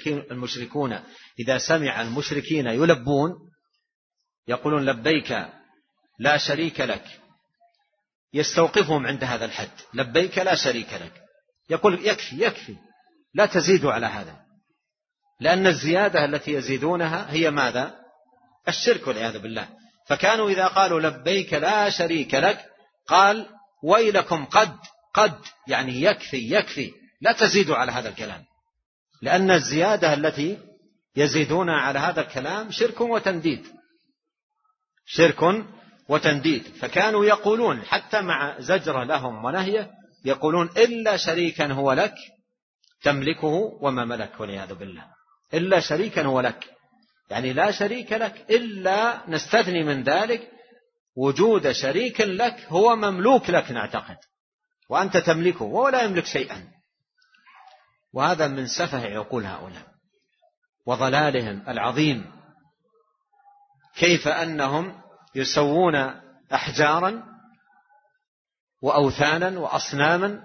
المشركين يلبون يقولون لبيك لا شريك لك، يستوقفهم عند هذا الحد، لبيك لا شريك لك، يقول يكفي لا تزيدوا على هذا، لأن الزيادة التي يزيدونها هي ماذا؟ الشرك والعياذ بالله. فكانوا إذا قالوا لبيك لا شريك لك قال ويلكم قد يعني يكفي لا تزيدوا على هذا الكلام، لأن الزيادة التي يزيدون على هذا الكلام شرك وتنديد. فكانوا يقولون حتى مع زجر لهم ونهيه يقولون إلا شريكا هو لك تملكه وما ملك والعياذ بالله. إلا شريكا هو لك يعني لا شريك لك، إلا نستثني من ذلك وجود شريك لك هو مملوك لك نعتقد، وأنت تملكه ولا يملك شيئا. وهذا من سفه عقول هؤلاء وضلالهم العظيم، كيف أنهم يسوون أحجارا وأوثانا وأصناما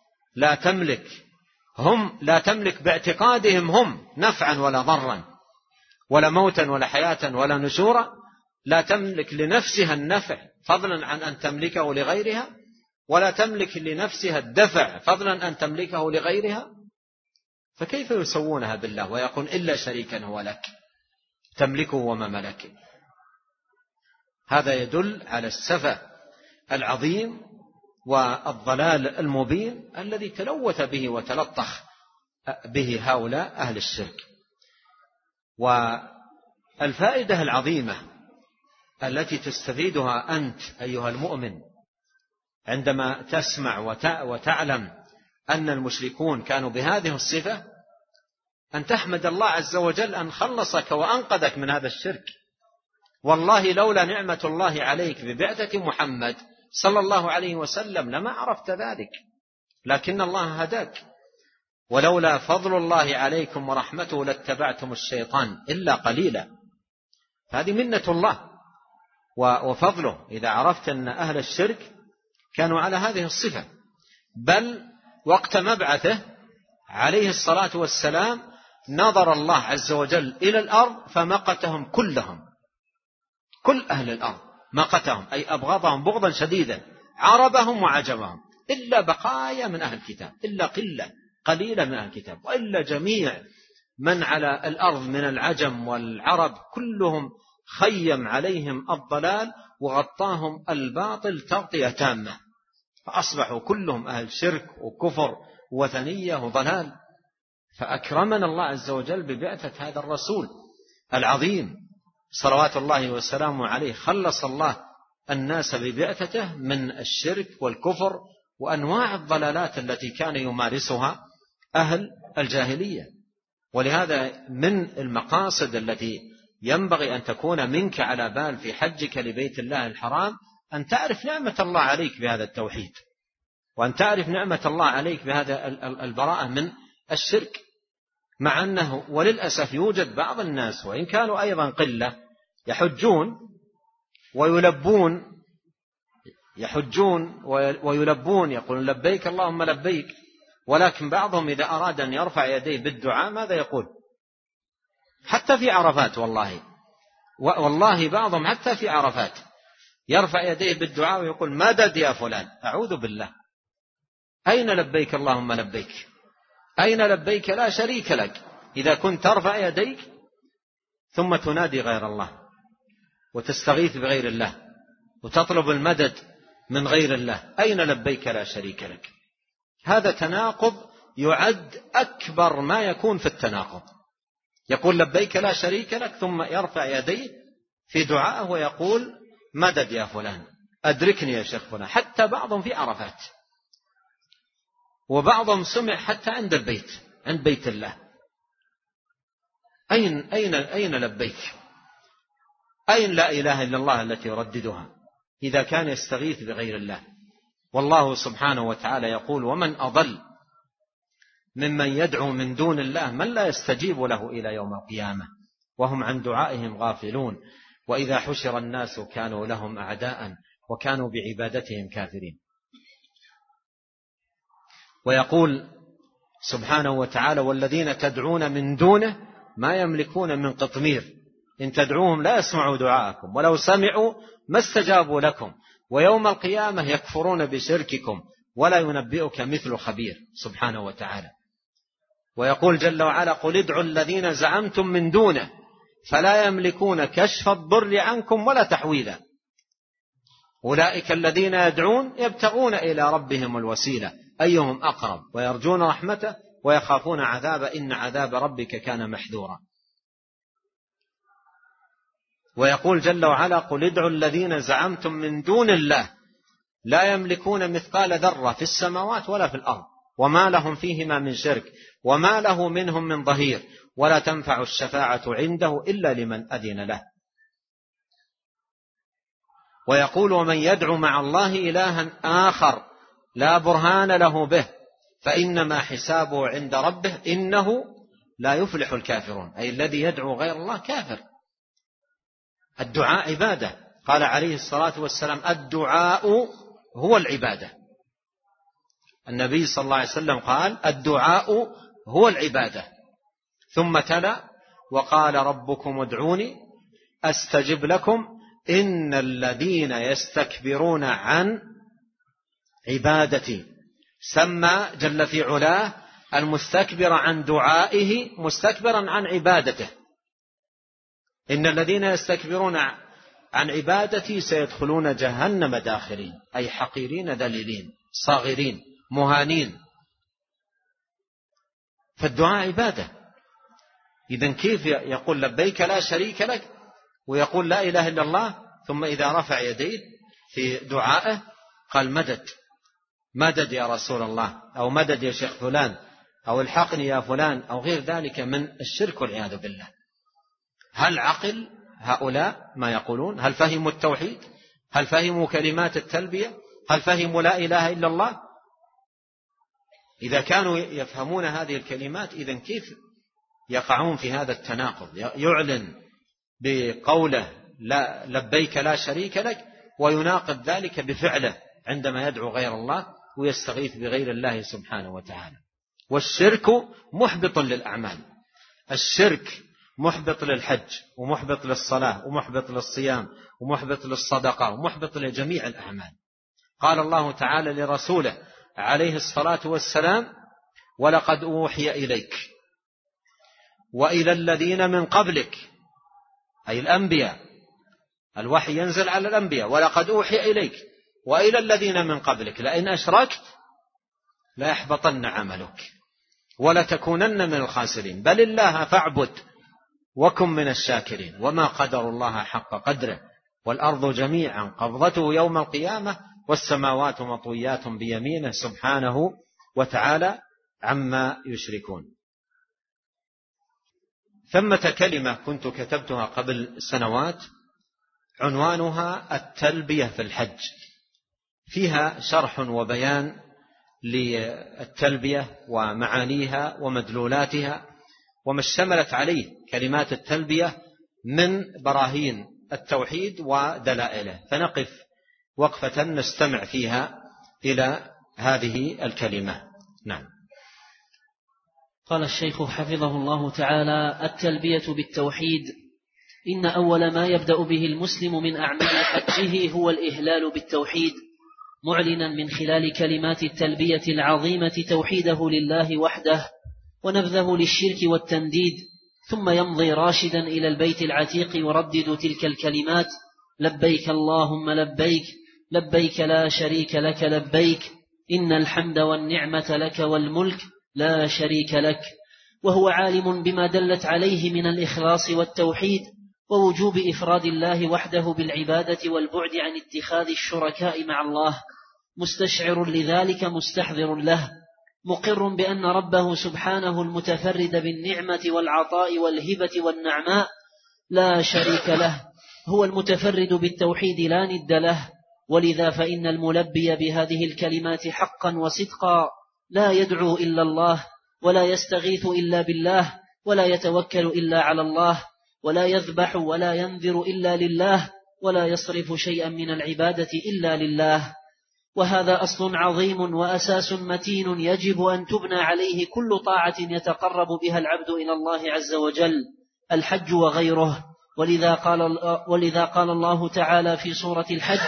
لا تملك باعتقادهم هم نفعا ولا ضرا ولا موتا ولا حياة ولا نشورا، لا تملك لنفسها النفع فضلا عن أن تملكه لغيرها، ولا تملك لنفسها الدفع فضلا أن تملكه لغيرها. فكيف يسوونها بالله ويقول إلا شريكا هو لك تملكه وما ملك؟ هذا يدل على السفه العظيم والضلال المبين الذي تلوث به وتلطخ به هؤلاء أهل الشرك. والفائدة العظيمة التي تستفيدها أنت أيها المؤمن عندما تسمع وتعلم أن المشركون كانوا بهذه الصفة، أن تحمد الله عز وجل أن خلصك وأنقذك من هذا الشرك. والله لولا نعمة الله عليك ببعثة محمد صلى الله عليه وسلم لما عرفت ذلك، لكن الله هداك. ولولا فضل الله عليكم ورحمته لاتبعتم الشيطان إلا قليلا. هذه منة الله وفضله إذا عرفت أن أهل الشرك كانوا على هذه الصفة. بل وقت مبعثه عليه الصلاة والسلام نظر الله عز وجل إلى الأرض فمقتهم كلهم، كل أهل الأرض مقتهم، أي أبغضهم بغضا شديدا، عربهم وعجمهم، إلا بقايا من أهل الكتاب، إلا قليلة من أهل الكتاب، وإلا جميع من على الأرض من العجم والعرب كلهم خيم عليهم الضلال وغطاهم الباطل تغطية تامة، فأصبحوا كلهم أهل شرك وكفر وثنية وضلال. فأكرمنا الله عز وجل ببعثة هذا الرسول العظيم صلوات الله وسلامه عليه، خلص الله الناس ببعثته من الشرك والكفر وأنواع الضلالات التي كان يمارسها أهل الجاهلية. ولهذا من المقاصد التي ينبغي أن تكون منك على بال في حجك لبيت الله الحرام أن تعرف نعمة الله عليك بهذا التوحيد، وأن تعرف نعمة الله عليك بهذا البراءة من الشرك. مع أنه وللأسف يوجد بعض الناس وإن كانوا أيضا قلة يحجون ويلبون يقولون لبيك اللهم لبيك، ولكن بعضهم إذا أراد أن يرفع يديه بالدعاء ماذا يقول؟ حتى في عرفات، والله بعضهم حتى في عرفات يرفع يديه بالدعاء ويقول مدد يا فلان. أعوذ بالله، أين لبيك اللهم لبيك؟ أين لبيك لا شريك لك؟ إذا كنت ترفع يديك ثم تنادي غير الله وتستغيث بغير الله وتطلب المدد من غير الله، أين لبيك لا شريك لك؟ هذا تناقض يعد أكبر ما يكون في التناقض. يقول لبيك لا شريك لك ثم يرفع يديه في دعائه ويقول مدد يا فلان، أدركني يا شيخ فلان. حتى بعضهم في عرفات، وبعضهم سمع حتى عند البيت، عند بيت الله. أين لبيك؟ أين لا إله إلا الله التي يرددها إذا كان يستغيث بغير الله؟ والله سبحانه وتعالى يقول ومن أضل ممن يدعو من دون الله من لا يستجيب له إلى يوم القيامة وهم عن دعائهم غافلون وإذا حشر الناس كانوا لهم أعداء وكانوا بعبادتهم كافرين. ويقول سبحانه وتعالى والذين تدعون من دونه ما يملكون من قطمير إن تدعوهم لا يسمعوا دعاءكم ولو سمعوا ما استجابوا لكم ويوم القيامة يكفرون بشرككم ولا ينبئك مثل خبير سبحانه وتعالى. ويقول جل وعلا قل ادعوا الذين زعمتم من دونه فلا يملكون كشف الضر عنكم ولا تحويلا أولئك الذين يدعون يبتغون إلى ربهم الوسيلة أيهم أقرب ويرجون رحمته ويخافون عذابه إن عذاب ربك كان محذورا. ويقول جل وعلا قل ادعوا الذين زعمتم من دون الله لا يملكون مثقال ذرة في السماوات ولا في الأرض وما لهم فيهما من شرك وما له منهم من ظهير ولا تنفع الشفاعة عنده إلا لمن أذن له. ويقول ومن يدعو مع الله إلها آخر لا برهان له به فإنما حسابه عند ربه إنه لا يفلح الكافرون أي الذي يدعو غير الله كافر. الدعاء عبادة، قال عليه الصلاة والسلام الدعاء هو العبادة. النبي صلى الله عليه وسلم قال الدعاء هو العبادة ثم تلا وقال ربكم ادعوني أستجب لكم إن الذين يستكبرون عن عبادتي. سمى جل في علاه المستكبر عن دعائه مستكبرا عن عبادته. إن الذين يستكبرون عن عبادتي سيدخلون جهنم داخرين أي حقيرين ذليلين صاغرين مهانين. فالدعاء عبادة. إذن كيف يقول لبيك لا شريك لك ويقول لا إله إلا الله ثم إذا رفع يديه في دعائه قال مدد يا رسول الله أو مدد يا شيخ فلان أو الحقني يا فلان أو غير ذلك من الشرك والعياذ بالله. هل عقل هؤلاء ما يقولون؟ هل فهموا التوحيد؟ هل فهموا كلمات التلبية؟ هل فهموا لا إله إلا الله؟ إذا كانوا يفهمون هذه الكلمات إذن كيف يقعون في هذا التناقض؟ يعلن بقوله لا لبيك لا شريك لك، ويناقض ذلك بفعله عندما يدعو غير الله ويستغيث بغير الله سبحانه وتعالى. والشرك محبط للأعمال، الشرك محبط للحج ومحبط للصلاة ومحبط للصيام ومحبط للصدقة ومحبط لجميع الأعمال. قال الله تعالى لرسوله عليه الصلاة والسلام: ولقد أوحي إليك وإلى الذين من قبلك، أي الأنبياء، الوحي ينزل على الأنبياء، ولقد أوحي إليك وإلى الذين من قبلك لئن أشركت ليحبطن عملك ولتكونن من الخاسرين، بل الله فاعبد وكن من الشاكرين، وما قدر الله حق قدره، والأرض جميعا قبضته يوم القيامة والسماوات مطويات بيمينه سبحانه وتعالى عما يشركون. ثمة كلمة كنت كتبتها قبل سنوات عنوانها التلبية في الحج، فيها شرح وبيان للتلبية ومعانيها ومدلولاتها وما اشتملت عليه كلمات التلبية من براهين التوحيد ودلائله، فنقف وقفة نستمع فيها إلى هذه الكلمة. نعم. قال الشيخ حفظه الله تعالى: التلبية بالتوحيد. إن أول ما يبدأ به المسلم من أعمال حجه هو الإهلال بالتوحيد، معلنا من خلال كلمات التلبية العظيمة توحيده لله وحده ونبذه للشرك والتنديد، ثم يمضي راشدا إلى البيت العتيق يردد تلك الكلمات: لبيك اللهم لبيك، لبيك لا شريك لك لبيك، إن الحمد والنعمة لك والملك لا شريك لك. وهو عالم بما دلت عليه من الإخلاص والتوحيد ووجوب إفراد الله وحده بالعبادة والبعد عن اتخاذ الشركاء مع الله، مستشعر لذلك مستحضر له، مقر بأن ربه سبحانه المتفرد بالنعمة والعطاء والهبة والنعماء لا شريك له هو المتفرد بالتوحيد لا ند له. ولذا فإن الملبي بهذه الكلمات حقا وصدقا لا يدعو إلا الله، ولا يستغيث إلا بالله، ولا يتوكل إلا على الله، ولا يذبح ولا ينذر إلا لله، ولا يصرف شيئا من العبادة إلا لله. وهذا أصل عظيم وأساس متين يجب أن تبنى عليه كل طاعة يتقرب بها العبد إلى الله عز وجل، الحج وغيره. ولذا قال الله تعالى في سورة الحج: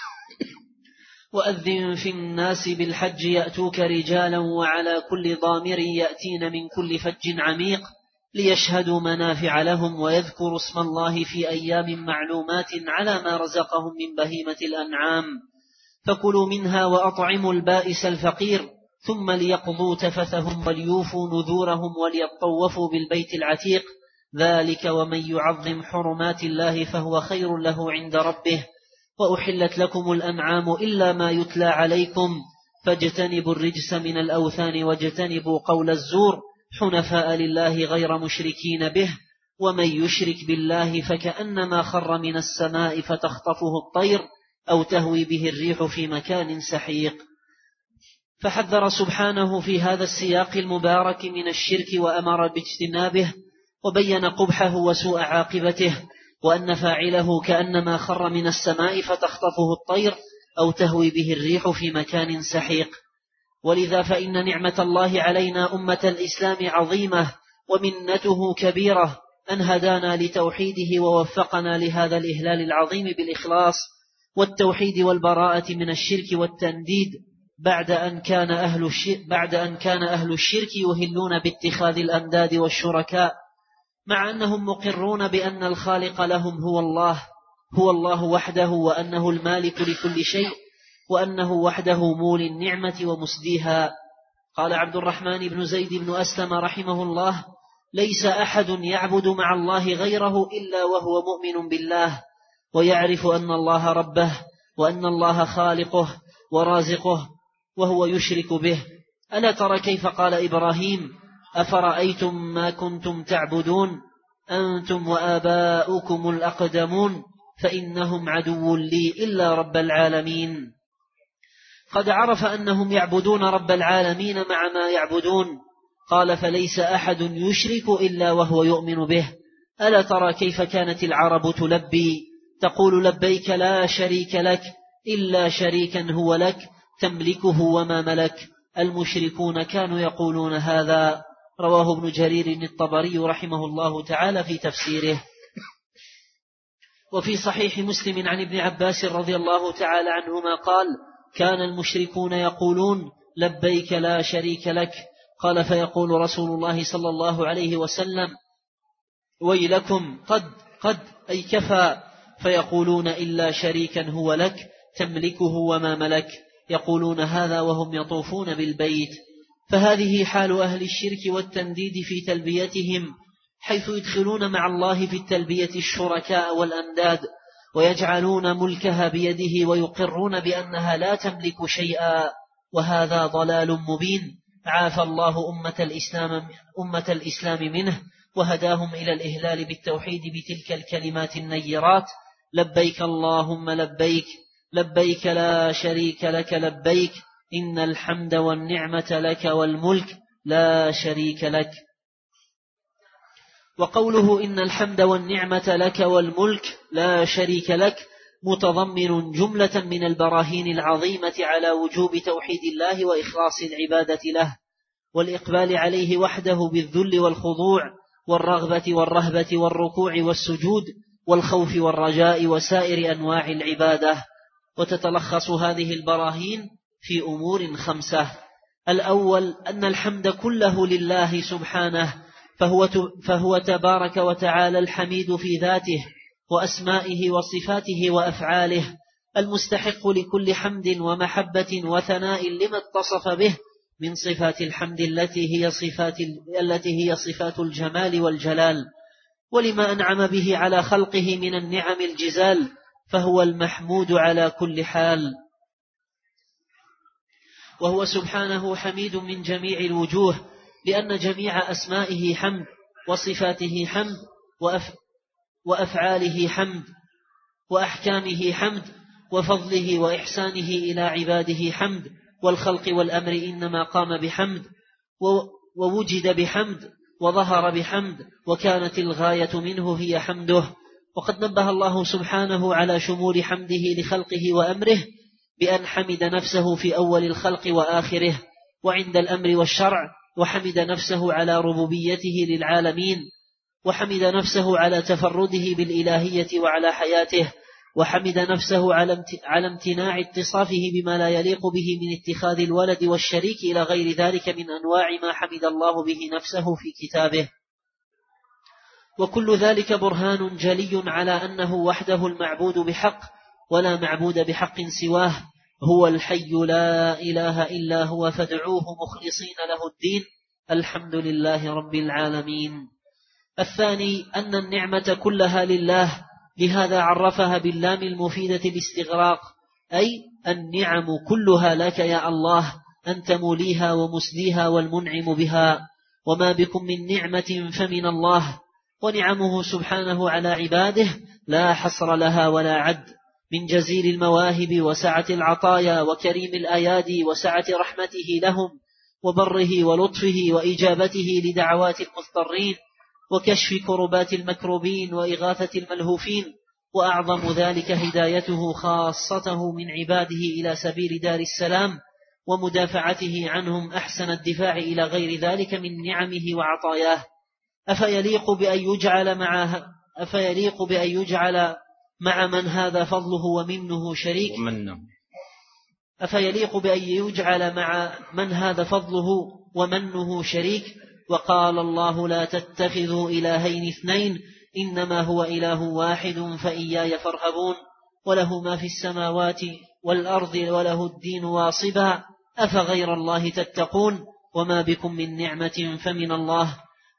وأذن في الناس بالحج يأتوك رجالا وعلى كل ضامر يأتين من كل فج عميق ليشهدوا منافع لهم ويذكروا اسم الله في أيام معلومات على ما رزقهم من بهيمة الأنعام، فكلوا منها وأطعموا البائس الفقير ثم ليقضوا تفثهم وليوفوا نذورهم وليطوفوا بالبيت العتيق، ذلك ومن يعظم حرمات الله فهو خير له عند ربه. وأحلت لكم الأنعام إلا ما يتلى عليكم فاجتنبوا الرجس من الأوثان واجتنبوا قول الزور حنفاء لله غير مشركين به، ومن يشرك بالله فكأنما خر من السماء فتخطفه الطير أو تهوي به الريح في مكان سحيق. فحذر سبحانه في هذا السياق المبارك من الشرك وأمر باجتنابه، وبين قبحه وسوء عاقبته، وأن فاعله كأنما خر من السماء فتخطفه الطير أو تهوي به الريح في مكان سحيق. ولذا فإن نعمة الله علينا أمة الإسلام عظيمة ومنته كبيرة، أن هدانا لتوحيده ووفقنا لهذا الإهلال العظيم بالإخلاص والتوحيد والبراءة من الشرك والتنديد، بعد أن كان أهل الشرك يهلون باتخاذ الأنداد والشركاء، مع أنهم مقرون بأن الخالق لهم هو الله وحده، وأنه المالك لكل شيء، وأنه وحده مولي النعمة ومسديها. قال عبد الرحمن بن زيد بن أسلم رحمه الله: ليس أحد يعبد مع الله غيره إلا وهو مؤمن بالله ويعرف أن الله ربه وأن الله خالقه ورازقه وهو يشرك به. ألا ترى كيف قال إبراهيم: أفرأيتم ما كنتم تعبدون أنتم وآباؤكم الأقدمون فإنهم عدو لي إلا رب العالمين. قد عرف أنهم يعبدون رب العالمين مع ما يعبدون. قال: فليس أحد يشرك إلا وهو يؤمن به. ألا ترى كيف كانت العرب تلبي تقول لبيك لا شريك لك إلا شريكا هو لك تملكه وما ملك. المشركون كانوا يقولون هذا. رواه ابن جرير الطبري رحمه الله تعالى في تفسيره. وفي صحيح مسلم عن ابن عباس رضي الله تعالى عنهما قال: كان المشركون يقولون لبيك لا شريك لك. قال: فيقول رسول الله صلى الله عليه وسلم: ويلكم قد أي كفى. فيقولون: إلا شريكا هو لك تملكه وما ملك. يقولون هذا وهم يطوفون بالبيت. فهذه حال أهل الشرك والتنديد في تلبيتهم، حيث يدخلون مع الله في التلبية الشركاء والأنداد، ويجعلون ملكها بيده ويقرون بأنها لا تملك شيئا، وهذا ضلال مبين. عافى الله أمة الإسلام منه، وهداهم إلى الإهلال بالتوحيد بتلك الكلمات النيرات: لبيك اللهم لبيك، لبيك لا شريك لك لبيك، إن الحمد والنعمة لك والملك لا شريك لك. وقوله إن الحمد والنعمة لك والملك لا شريك لك متضمن جملة من البراهين العظيمة على وجوب توحيد الله وإخلاص العبادة له، والإقبال عليه وحده بالذل والخضوع والرغبة والرهبة والركوع والسجود والخوف والرجاء وسائر أنواع العبادة. وتتلخص هذه البراهين في أمور 5. الأول أن الحمد كله لله سبحانه، فهو تبارك وتعالى الحميد في ذاته وأسمائه وصفاته وأفعاله، المستحق لكل حمد ومحبة وثناء لما اتصف به من صفات الحمد التي هي صفات الجمال والجلال، ولما أنعم به على خلقه من النعم الجزال، فهو المحمود على كل حال. وهو سبحانه حميد من جميع الوجوه، لأن جميع أسمائه حمد، وصفاته حمد، وأفعاله حمد، وأحكامه حمد، وفضله وإحسانه إلى عباده حمد، والخلق والأمر إنما قام بحمد، ووجد بحمد، وظهر بحمد، وكانت الغاية منه هي حمده. وقد نبه الله سبحانه على شمول حمده لخلقه وأمره بأن حمد نفسه في أول الخلق وآخره وعند الأمر والشرع، وحمد نفسه على ربوبيته للعالمين، وحمد نفسه على تفرده بالإلهية وعلى حياته، وحمد نفسه على امتناع اتصافه بما لا يليق به من اتخاذ الولد والشريك إلى غير ذلك من أنواع ما حمد الله به نفسه في كتابه. وكل ذلك برهان جلي على أنه وحده المعبود بحق، ولا معبود بحق سواه، هو الحي لا إله إلا هو، فادعوه مخلصين له الدين، الحمد لله رب العالمين. الثاني أن النعمة كلها لله، لهذا عرفها باللام المفيدة الاستغراق، أي النعم كلها لك يا الله، أنت موليها ومسديها والمنعم بها، وما بكم من نعمة فمن الله. ونعمه سبحانه على عباده لا حصر لها ولا عد، من جزيل المواهب وسعة العطايا وكريم الآيادي وسعة رحمته لهم وبره ولطفه وإجابته لدعوات المضطرين وكشف كربات المكروبين وإغاثة الملهوفين. وأعظم ذلك هدايته خاصته من عباده إلى سبيل دار السلام ومدافعته عنهم أحسن الدفاع إلى غير ذلك من نعمه وعطاياه. أفيليق بأن يجعل مع من هذا فضله ومنه شريك؟ أفيليق بأن يجعل مع من هذا فضله ومنه شريك؟ وقال الله لا تتخذوا إلهين اثنين إنما هو إله واحد فإياي فارهبون. وله ما في السماوات والأرض وله الدين واصبا أفغير الله تتقون. وما بكم من نعمة فمن الله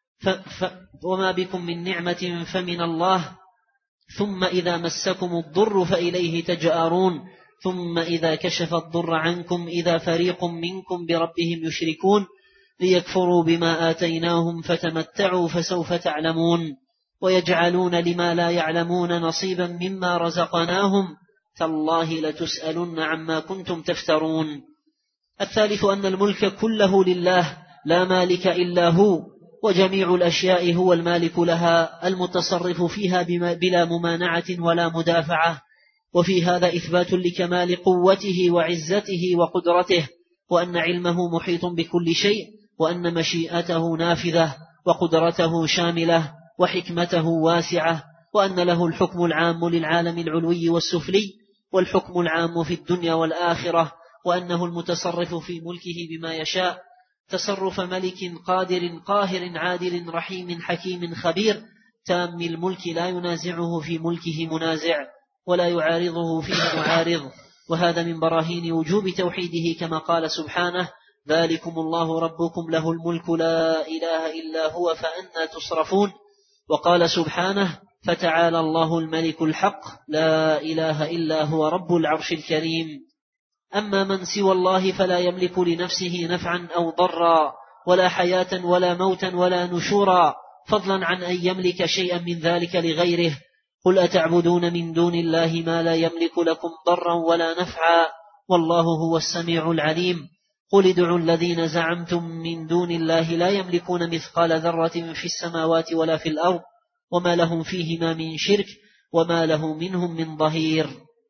ثم إذا مسكم الضر فإليه تجأرون ثم إذا كشف الضر عنكم إذا فريق منكم بربهم يشركون ليكفروا بما آتيناهم فتمتعوا فسوف تعلمون ويجعلون لما لا يعلمون نصيبا مما رزقناهم تالله لتسألن عما كنتم تفترون. الثالث أن الملك كله لله لا مالك إلا هو، وجميع الأشياء هو المالك لها المتصرف فيها بلا ممانعة ولا مدافعة. وفي هذا إثبات لكمال قوته وعزته وقدرته، وأن علمه محيط بكل شيء، وأن مشيئته نافذة، وقدرته شاملة، وحكمته واسعة، وأن له الحكم العام للعالم العلوي والسفلي، والحكم العام في الدنيا والآخرة، وأنه المتصرف في ملكه بما يشاء تصرف ملك قادر قاهر عادل رحيم حكيم خبير تام الملك، لا ينازعه في ملكه منازع، ولا يعارضه فيه معارض. وهذا من براهين وجوب توحيده، كما قال سبحانه: ذلكم الله ربكم له الملك لا إله إلا هو فأنى تصرفون. وقال سبحانه: فتعالى الله الملك الحق لا إله إلا هو رب العرش الكريم. أما من سوى الله فلا يملك لنفسه نفعا أو ضرا، ولا حياة ولا موتا ولا نشورا، فضلا عن أن يملك شيئا من ذلك لغيره. قل أتعبدون من دون الله ما لا يملك لكم ضرا ولا نفعا والله هو السميع العليم. قل ادعوا الذين زعمتم من دون الله لا يملكون مثقال ذرة في السماوات ولا في الأرض وما لهم فيهما من شرك وما له منهم من ظهير.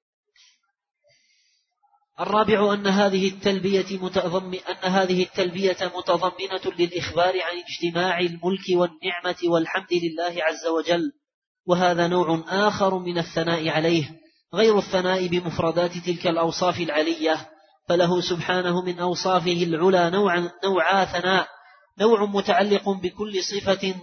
الرابع أن هذه التلبية متضمنة للإخبار عن اجتماع الملك والنعمة والحمد لله عز وجل، وهذا نوع آخر من الثناء عليه غير الثناء بمفردات تلك الأوصاف العلية، فله سبحانه من أوصافه العلى نوعا ثناء: نوع متعلق بكل صفة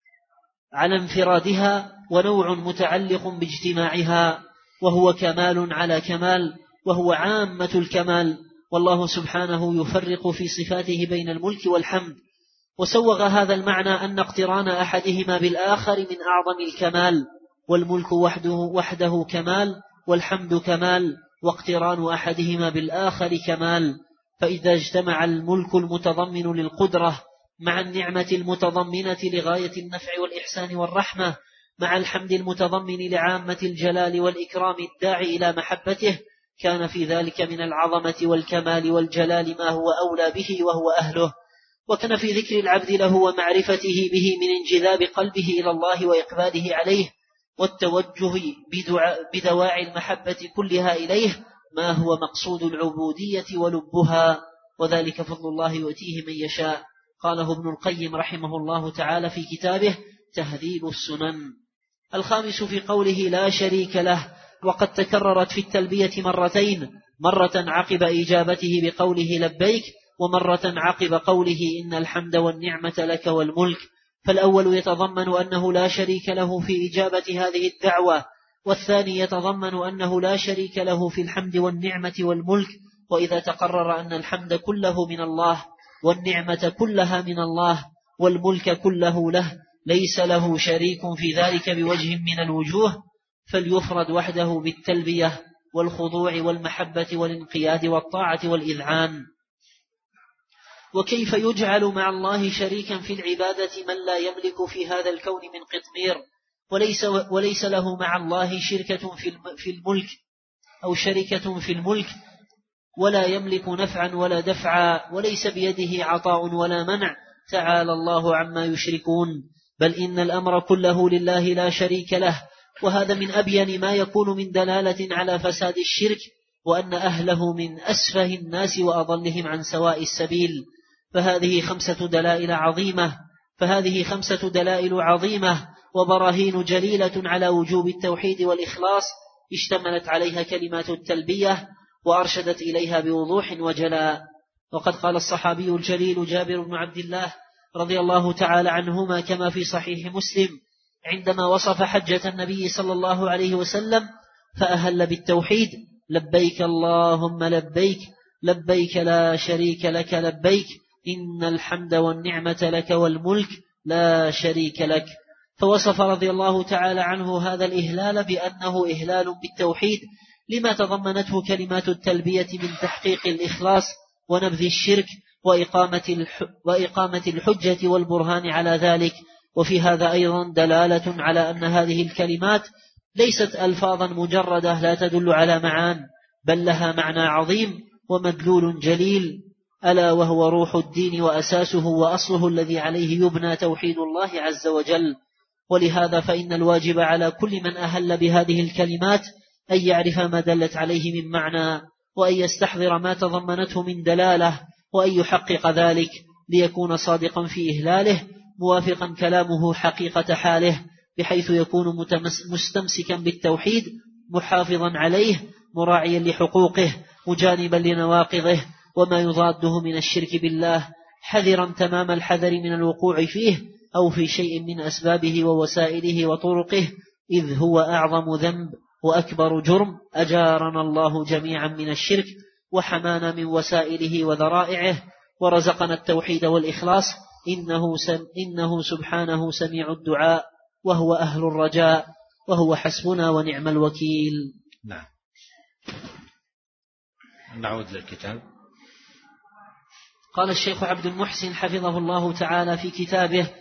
على انفرادها، ونوع متعلق باجتماعها، وهو كمال على كمال، وهو عامة الكمال. والله سبحانه يفرق في صفاته بين الملك والحمد، وسوغ هذا المعنى أن اقتران أحدهما بالآخر من أعظم الكمال، والملك وحده كمال، والحمد كمال، واقتران أحدهما بالآخر كمال. فإذا اجتمع الملك المتضمن للقدرة مع النعمة المتضمنة لغاية النفع والإحسان والرحمة مع الحمد المتضمن لعامة الجلال والإكرام الداعي إلى محبته، كان في ذلك من العظمة والكمال والجلال ما هو أولى به وهو أهله. وكان في ذكر العبد له ومعرفته به من انجذاب قلبه إلى الله وإقباله عليه والتوجه بدواعي المحبة كلها إليه ما هو مقصود العبودية ولبها، وذلك فضل الله يؤتيه من يشاء. قاله ابن القيم رحمه الله تعالى في كتابه تهذيب السنن. الخامس في قوله لا شريك له، وقد تكررت في التلبية مرتين، مرة عقب إجابته بقوله لبيك، ومرة عقب قوله إن الحمد والنعمة لك والملك. فالأول يتضمن أنه لا شريك له في إجابة هذه الدعوة، والثاني يتضمن أنه لا شريك له في الحمد والنعمة والملك. وإذا تقرر أن الحمد كله من الله، والنعمة كلها من الله، والملك كله له، ليس له شريك في ذلك بوجه من الوجوه، فليفرد وحده بالتلبية والخضوع والمحبة والانقياد والطاعة والإذعان. وكيف يجعل مع الله شريكا في العبادة من لا يملك في هذا الكون من قطمير، وليس له مع الله شركة في الملك أو شركة في الملك، ولا يملك نفعا ولا دفعا، وليس بيده عطاء ولا منع، تعالى الله عما يشركون. بل إن الأمر كله لله لا شريك له، وهذا من أبين ما يكون من دلالة على فساد الشرك، وأن أهله من أسفه الناس وأضلهم عن سواء السبيل. فهذه خمسة دلائل عظيمة وبراهين جليلة على وجوب التوحيد والإخلاص، اشتملت عليها كلمات التلبية وأرشدت إليها بوضوح وجلاء. وقد قال الصحابي الجليل جابر بن عبد الله رضي الله تعالى عنهما كما في صحيح مسلم عندما وصف حجة النبي صلى الله عليه وسلم فأهل بالتوحيد: لبيك اللهم لبيك، لبيك لا شريك لك لبيك، إن الحمد والنعمة لك والملك لا شريك لك. فوصف رضي الله تعالى عنه هذا الإهلال بأنه إهلال بالتوحيد، لما تضمنته كلمات التلبية من تحقيق الإخلاص ونبذ الشرك وإقامة الحجة والبرهان على ذلك. وفي هذا أيضا دلالة على أن هذه الكلمات ليست ألفاظا مجردة لا تدل على معان، بل لها معنى عظيم ومدلول جليل. ألا وهو روح الدين وأساسه وأصله الذي عليه يبنى توحيد الله عز وجل. ولهذا فإن الواجب على كل من أهل بهذه الكلمات أن يعرف ما دلت عليه من معنى، وأن يستحضر ما تضمنته من دلالة، وأن يحقق ذلك ليكون صادقا في إهلاله، موافقا كلامه حقيقة حاله، بحيث يكون مستمسكا بالتوحيد، محافظا عليه، مراعيا لحقوقه، مجانبا لنواقضه وما يضاده من الشرك بالله، حذرا تمام الحذر من الوقوع فيه أو في شيء من أسبابه ووسائله وطرقه، إذ هو أعظم ذنب وأكبر جرم، أجارنا الله جميعا من الشرك وحمانا من وسائله وذرائعه، ورزقنا التوحيد والإخلاص، إنه سبحانه سميع الدعاء، وهو أهل الرجاء، وهو حسبنا ونعم الوكيل. نعم. نعود للكتاب. قال الشيخ عبد المحسن حفظه الله تعالى في كتابه: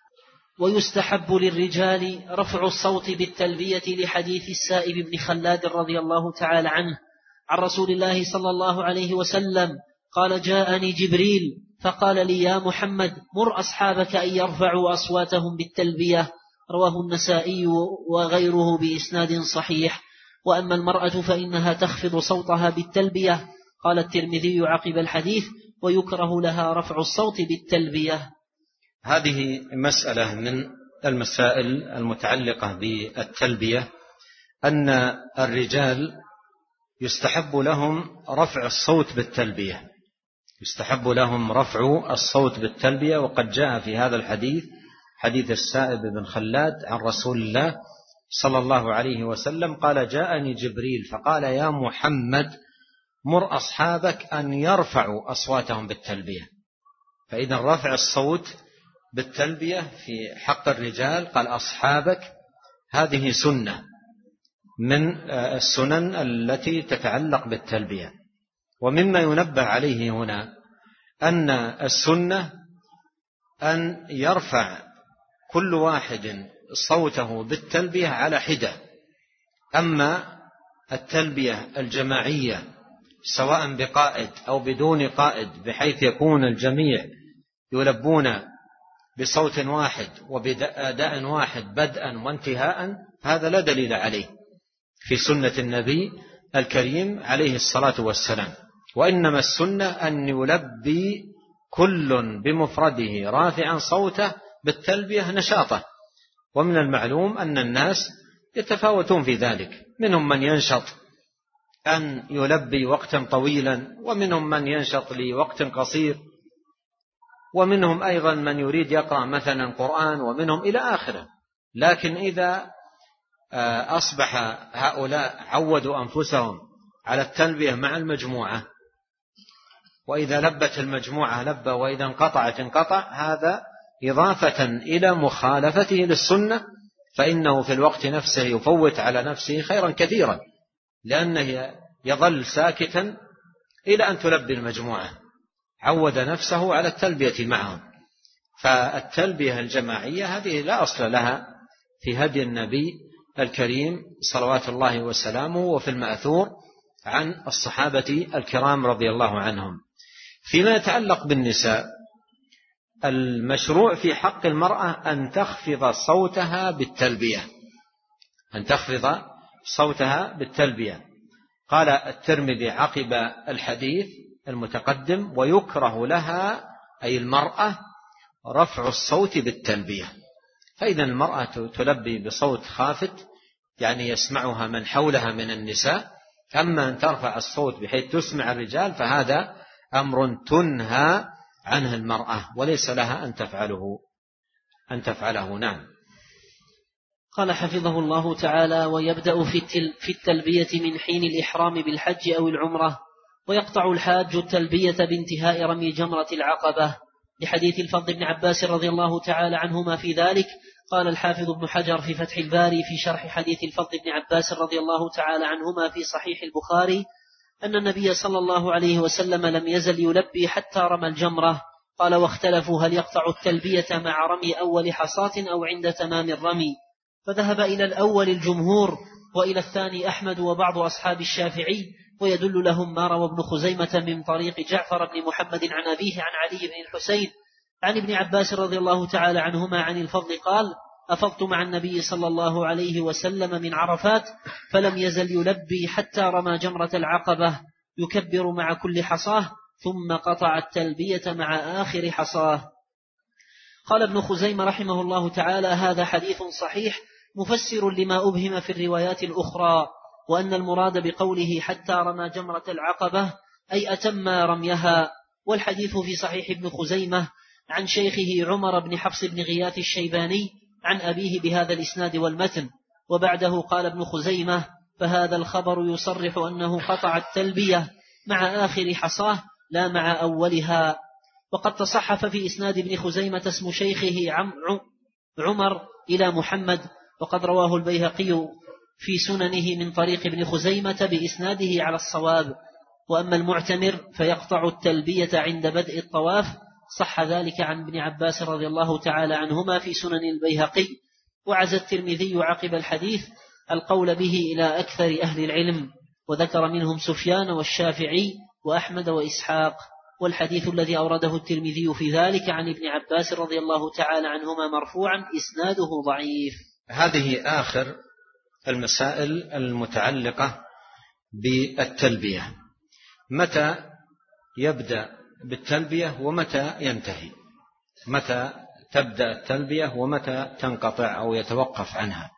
ويستحب للرجال رفع الصوت بالتلبية لحديث السائب بن خلاد رضي الله تعالى عنه عن رسول الله صلى الله عليه وسلم قال: جاءني جبريل فقال لي: يا محمد مر أصحابك أن يرفعوا أصواتهم بالتلبية. رواه النسائي وغيره بإسناد صحيح. وأما المرأة فإنها تخفض صوتها بالتلبية. قال الترمذي عقب الحديث: ويكره لها رفع الصوت بالتلبية. هذه مسألة من المسائل المتعلقة بالتلبية، أن الرجال يستحب لهم رفع الصوت بالتلبية، يستحب لهم رفع الصوت بالتلبية. وقد جاء في هذا الحديث حديث السائب بن خلاد عن رسول الله صلى الله عليه وسلم قال: جاءني جبريل فقال: يا محمد مر أصحابك أن يرفعوا أصواتهم بالتلبية. فإذا رفع الصوت بالتلبية في حق الرجال، قال أصحابك، هذه سنة من السنن التي تتعلق بالتلبية. ومما ينبه عليه هنا أن السنة أن يرفع كل واحد صوته بالتلبية على حدة. أما التلبية الجماعية سواء بقائد أو بدون قائد، بحيث يكون الجميع يلبون بصوت واحد وبأداء واحد بدءا وانتهاء، هذا لا دليل عليه في سنة النبي الكريم عليه الصلاة والسلام. وإنما السنة أن يلبي كل بمفرده رافعا صوته بالتلبية نشاطه. ومن المعلوم أن الناس يتفاوتون في ذلك، منهم من ينشط أن يلبي وقتا طويلا، ومنهم من ينشط لوقت قصير، ومنهم أيضا من يريد يقرأ مثلا قرآن، ومنهم إلى آخره. لكن إذا أصبح هؤلاء عودوا أنفسهم على التلبية مع المجموعة، وإذا لبت المجموعة لبى، وإذا انقطعت انقطع، هذا إضافة إلى مخالفته للسنة، فإنه في الوقت نفسه يفوت على نفسه خيرا كثيرا، لأنه يظل ساكتا إلى أن تلبي المجموعة، عود نفسه على التلبية معهم. فالتلبية الجماعية هذه لا أصل لها في هدي النبي الكريم صلوات الله وسلامه، وفي المأثور عن الصحابة الكرام رضي الله عنهم. فيما يتعلق بالنساء، المشروع في حق المرأة أن تخفض صوتها بالتلبية، أن تخفض صوتها بالتلبية. قال الترمذي عقب الحديث المتقدم: ويكره لها أي المرأة رفع الصوت بالتلبية. فإذا المرأة تلبي بصوت خافت يعني يسمعها من حولها من النساء. أما أن ترفع الصوت بحيث تسمع الرجال فهذا أمر تنهى عنه المرأة، وليس لها أن تفعله. نعم. قال حفظه الله تعالى: ويبدأ في التلبية من حين الإحرام بالحج أو العمرة، ويقطع الحاج التلبية بانتهاء رمي جمرة العقبة، لحديث الفضل بن عباس رضي الله تعالى عنهما في ذلك. قال الحافظ ابن حجر في فتح الباري في شرح حديث الفضل بن عباس رضي الله تعالى عنهما في صحيح البخاري أن النبي صلى الله عليه وسلم لم يزل يلبي حتى رمى الجمرة. قال: واختلفوا هل يقطع التلبية مع رمي أول حصاة أو عند تمام الرمي، فذهب إلى الأول الجمهور، وإلى الثاني أحمد وبعض أصحاب الشافعي، ويدل لهم ما روى ابن خزيمة من طريق جعفر بن محمد عن أبيه عن علي بن الحسين عن ابن عباس رضي الله تعالى عنهما عن الفضل قال: أفضت مع النبي صلى الله عليه وسلم من عرفات فلم يزل يلبي حتى رمى جمرة العقبة يكبر مع كل حصاه ثم قطع التلبية مع آخر حصاه. قال ابن خزيمة رحمه الله تعالى: هذا حديث صحيح مفسر لما أبهم في الروايات الأخرى، وأن المراد بقوله حتى رمى جمرة العقبة أي أتم رميها. والحديث في صحيح ابن خزيمة عن شيخه عمر بن حفص بن غياث الشيباني عن أبيه بهذا الإسناد والمتن. وبعده قال ابن خزيمة: فهذا الخبر يصرح أنه قطع التلبية مع آخر حصاه لا مع أولها. وقد تصحف في إسناد ابن خزيمة اسم شيخه عمر إلى محمد، وقد رواه البيهقي في سننه من طريق ابن خزيمة بإسناده على الصواب. وأما المعتمر فيقطع التلبية عند بدء الطواف، صح ذلك عن ابن عباس رضي الله تعالى عنهما في سنن البيهقي. وعزى الترمذي عقب الحديث القول به إلى أكثر أهل العلم، وذكر منهم سفيان والشافعي وأحمد وإسحاق. والحديث الذي أورده الترمذي في ذلك عن ابن عباس رضي الله تعالى عنهما مرفوعا إسناده ضعيف. هذه آخر المسائل المتعلقة بالتلبية: متى يبدأ بالتلبية ومتى ينتهي، متى تبدأ التلبية ومتى تنقطع أو يتوقف عنها.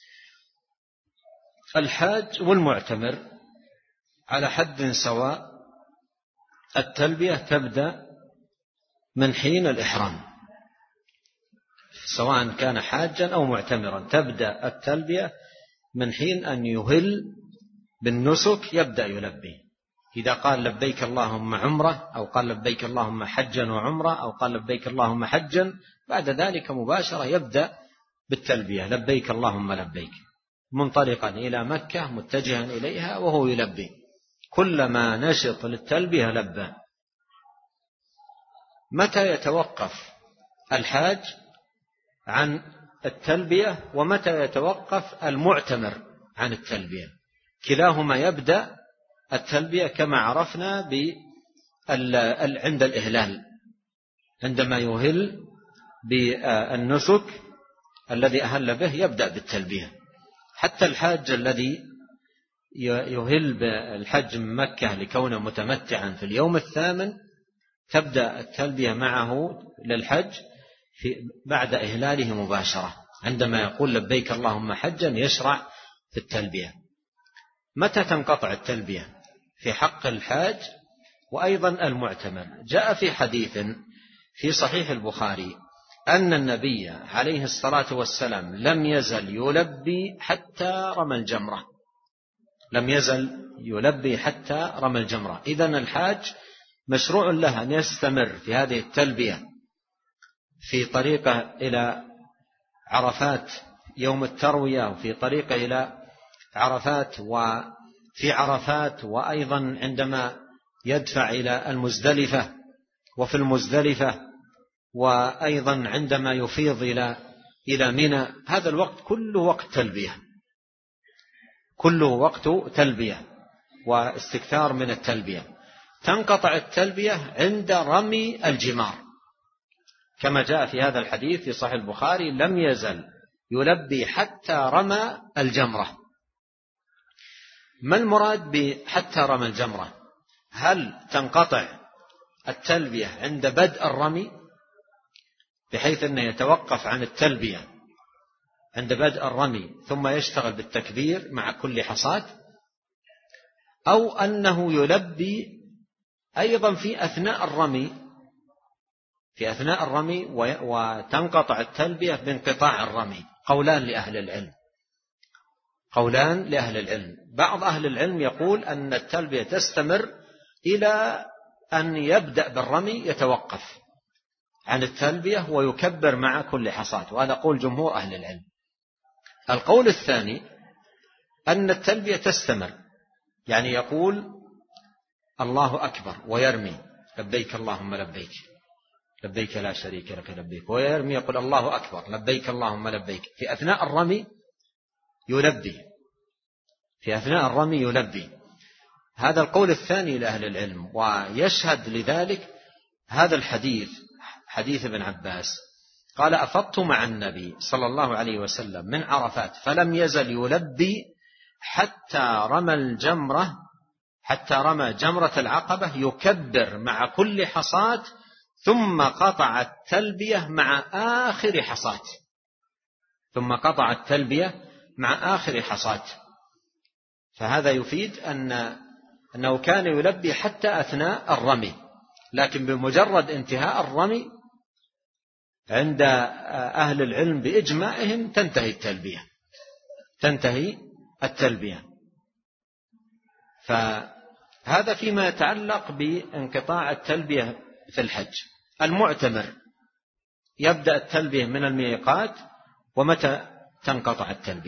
الحاج والمعتمر على حد سواء، التلبية تبدأ من حين الإحرام، سواء كان حاجا أو معتمرا، تبدأ التلبية من حين أن يهل بالنسك يبدأ يلبي. إذا قال لبيك اللهم عمرة، أو قال لبيك اللهم حجا وعمرة، أو قال لبيك اللهم حجا، بعد ذلك مباشرة يبدأ بالتلبية: لبيك اللهم لبيك، منطلقا إلى مكة متجها إليها وهو يلبي، كلما نشط للتلبية لبى. متى يتوقف الحاج عن التلبية ومتى يتوقف المعتمر عن التلبية؟ كلاهما يبدأ التلبية كما عرفنا عند الإهلال، عندما يهل بالنسك الذي أهل به يبدأ بالتلبية. حتى الحاج الذي يهل بالحج من مكة لكونه متمتعا في اليوم الثامن تبدأ التلبية معه للحج بعد إهلاله مباشرة، عندما يقول لبيك اللهم حجا يشرع في التلبية. متى تنقطع التلبية في حق الحاج وأيضا المعتمر؟ جاء في حديث في صحيح البخاري أن النبي عليه الصلاة والسلام لم يزل يلبي حتى رمى الجمرة، لم يزل يلبي حتى رمى الجمرة. إذن الحاج مشروع له أن يستمر في هذه التلبية في طريقه إلى عرفات يوم التروية، وفي طريقه إلى عرفات، وفي عرفات، وأيضا عندما يدفع إلى المزدلفة، وفي المزدلفة، وأيضا عندما يفيض إلى منى. هذا الوقت كله وقت تلبية، كله وقت تلبية واستكثار من التلبية. تنقطع التلبية عند رمي الجمار، كما جاء في هذا الحديث في صحيح البخاري: لم يزل يلبي حتى رمى الجمرة. ما المراد بحتى رمى الجمرة؟ هل تنقطع التلبية عند بدء الرمي بحيث أنه يتوقف عن التلبية عند بدء الرمي ثم يشتغل بالتكبير مع كل حصاة، أو أنه يلبي أيضا في أثناء الرمي وتنقطع التلبية بانقطاع الرمي؟ قولان لأهل العلم. بعض أهل العلم يقول أن التلبية تستمر إلى أن يبدأ بالرمي يتوقف عن التلبية ويكبر مع كل حصاة، وهذا قول جمهور أهل العلم. القول الثاني أن التلبية تستمر، يعني يقول الله أكبر ويرمي لبيك اللهم لبيك، لبيك لا شريك لك لبيك، ويرمي يقول الله أكبر لبيك اللهم لبيك. في أثناء الرمي يلبي، هذا القول الثاني لأهل العلم. ويشهد لذلك هذا الحديث، حديث ابن عباس قال: أفضت مع النبي صلى الله عليه وسلم من عرفات فلم يزل يلبي حتى رمى جمرة العقبة يكبر مع كل حصاة، ثم قطع التلبية مع آخر حصاة. فهذا يفيد أنه كان يلبي حتى أثناء الرمي، لكن بمجرد انتهاء الرمي عند أهل العلم بإجماعهم تنتهي التلبية. فهذا فيما يتعلق بانقطاع التلبية في الحج. المعتمر يبدأ التلبية من الميقات، ومتى تنقطع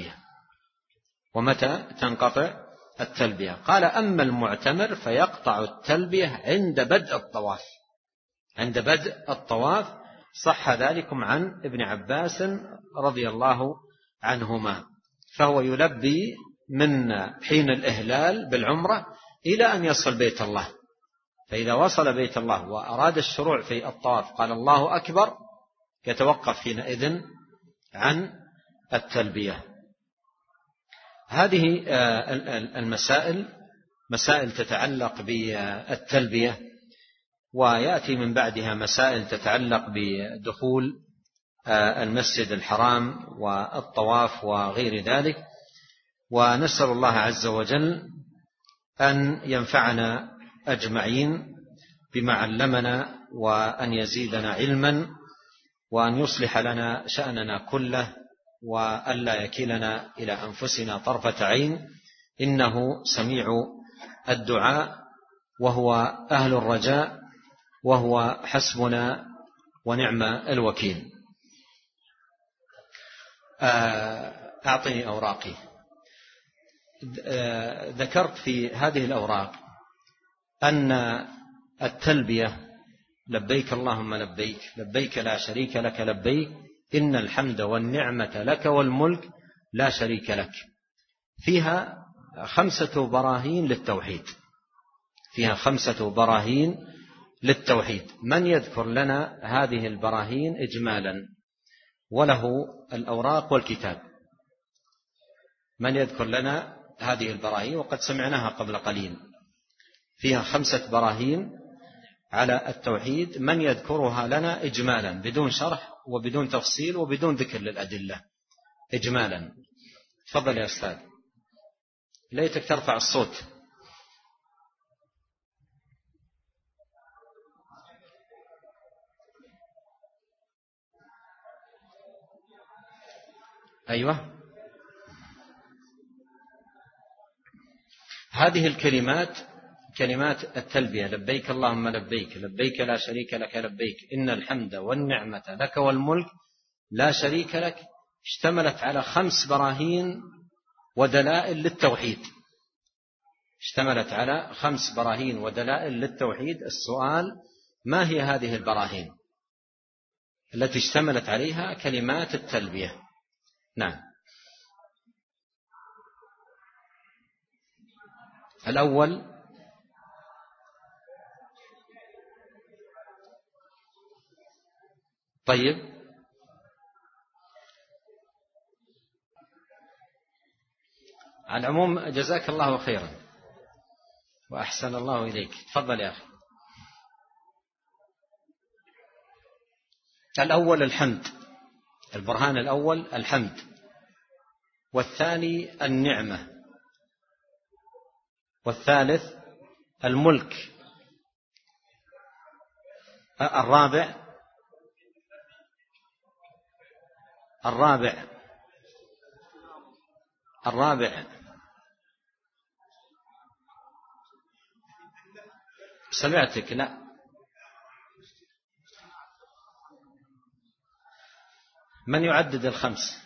التلبية؟ قال: أما المعتمر فيقطع التلبية عند بدء الطواف. صح ذلكم عن ابن عباس رضي الله عنهما. فهو يلبي من حين الإهلال بالعمرة إلى أن يصل بيت الله، فإذا وصل بيت الله وأراد الشروع في الطواف قال الله أكبر، يتوقف حينئذ عن التلبية. هذه المسائل مسائل تتعلق بالتلبية، ويأتي من بعدها مسائل تتعلق بدخول المسجد الحرام والطواف وغير ذلك. ونسأل الله عز وجل أن ينفعنا أجمعين بما علمنا، وأن يزيدنا علما، وأن يصلح لنا شأننا كله، وألا يكلنا إلى أنفسنا طرفة عين، إنه سميع الدعاء وهو أهل الرجاء وهو حسبنا ونعم الوكيل. أعطني أوراقي. ذكرت في هذه الأوراق أن التلبية لبيك اللهم لبيك، لبيك لا شريك لك لبيك، إن الحمد والنعمة لك والملك لا شريك لك، فيها 5 براهين للتوحيد. من يذكر لنا هذه البراهين إجمالا؟ وله الأوراق والكتاب. من يذكر لنا هذه البراهين؟ وقد سمعناها قبل قليل. فيها 5 براهين على التوحيد. من يذكرها لنا إجمالا بدون شرح وبدون تفصيل وبدون ذكر للأدلة؟ إجمالا. تفضل يا أستاذ. ليتك ترفع الصوت. أيوة. هذه الكلمات كلمات التلبية: لبيك اللهم لبيك، لبيك لا شريك لك لبيك، إن الحمد والنعمة لك والملك لا شريك لك، اشتملت على 5 براهين ودلائل للتوحيد. السؤال: ما هي هذه البراهين التي اشتملت عليها كلمات التلبية؟ نعم. الأول: طيب، على العموم جزاك الله خيرا وأحسن الله إليك. تفضل يا أخي. الأول الحمد، البرهان الأول الحمد، والثاني النعمة، والثالث الملك، الرابع سمعتك. لا، من يعدد 5؟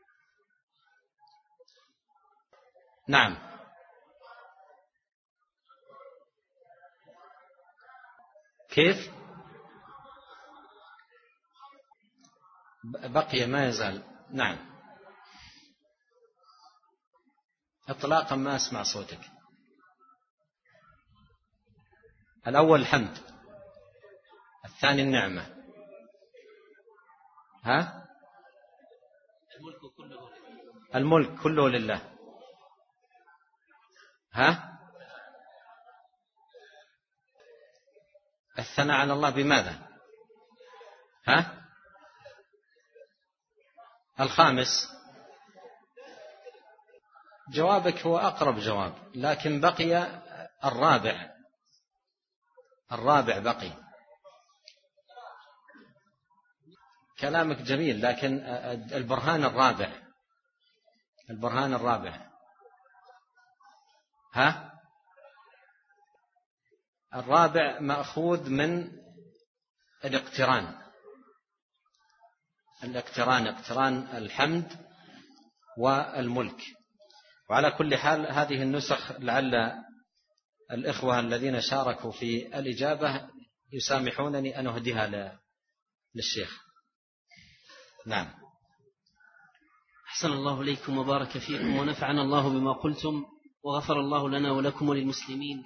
نعم. كيف؟ بقي ما يزال. نعم. اطلاقا ما أسمع صوتك. الأول الحمد، الثاني النعمة. ها؟ الملك كله لله. ها؟ الثناء على الله بماذا؟ ها؟ الخامس. جوابك هو أقرب جواب، لكن بقي الرابع. الرابع بقي. كلامك جميل، لكن البرهان الرابع. البرهان الرابع. ها؟ الرابع مأخوذ من الاقتران. اقتران الحمد والملك. وعلى كل حال هذه النسخ لعل الإخوة الذين شاركوا في الإجابة يسامحونني أن أهديها للشيخ. نعم. أحسن الله إليكم وبارك فيكم ونفعنا الله بما قلتم وغفر الله لنا ولكم وللمسلمين.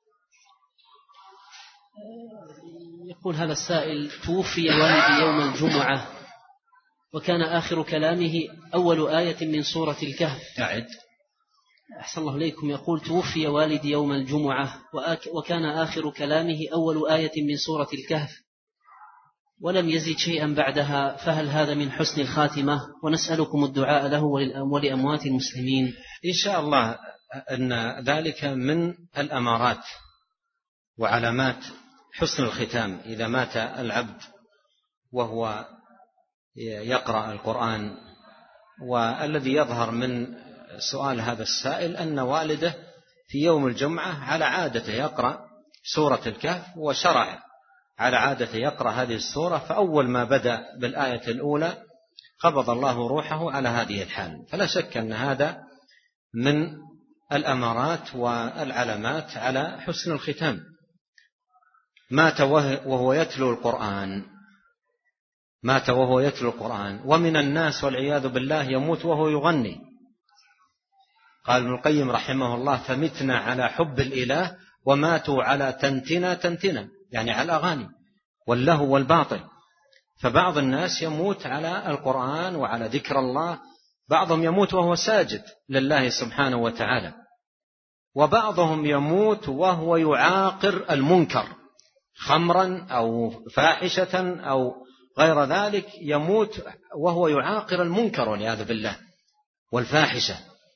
يقول هذا السائل: توفي والدي يوم الجمعة وكان آخر كلامه أول آية من سورة الكهف. أعد. أحسن الله إليكم. يقول: توفي والدي يوم الجمعة وكان آخر كلامه أول آية من سورة الكهف ولم يزد شيئا بعدها، فهل هذا من حسن الخاتمة؟ ونسألكم الدعاء له ولأموات المسلمين. إن شاء الله أن ذلك من الأمارات وعلامات حسن الختام. إذا مات العبد وهو يقرأ القرآن، والذي يظهر من سؤال هذا السائل أن والده في يوم الجمعة على عادته يقرأ سورة الكهف، وشرع على عادته يقرأ هذه السورة، فأول ما بدأ بالآية الأولى قبض الله روحه على هذه الحال. فلا شك أن هذا من الأمارات والعلامات على حسن الختام. مات وهو يتلو القرآن. مات وهو يتلو القرآن. ومن الناس والعياذ بالله يموت وهو يغني. قال ابن القيم رحمه الله: فمتنا على حب الإله وماتوا على تنتنا، يعني على الأغاني واللهو والباطل. فبعض الناس يموت على القرآن وعلى ذكر الله، بعضهم يموت وهو ساجد لله سبحانه وتعالى، وبعضهم يموت وهو يعاقر المنكر، خمرا أو فاحشة أو غير ذلك، يموت وهو يعاقر المنكر والعياذ بالله والفاحشة.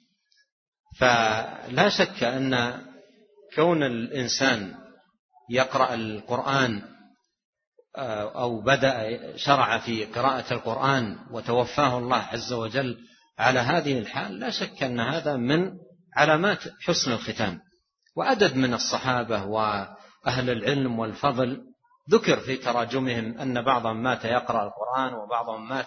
فلا شك أن كون الإنسان يقرأ القرآن أو بدأ شرع في قراءة القرآن وتوفاه الله عز وجل على هذه الحال، لا شك أن هذا من علامات حسن الختام. وعدد من الصحابة وأهل العلم والفضل ذكر في تراجمهم أن بعضهم مات يقرأ القرآن، وبعضهم مات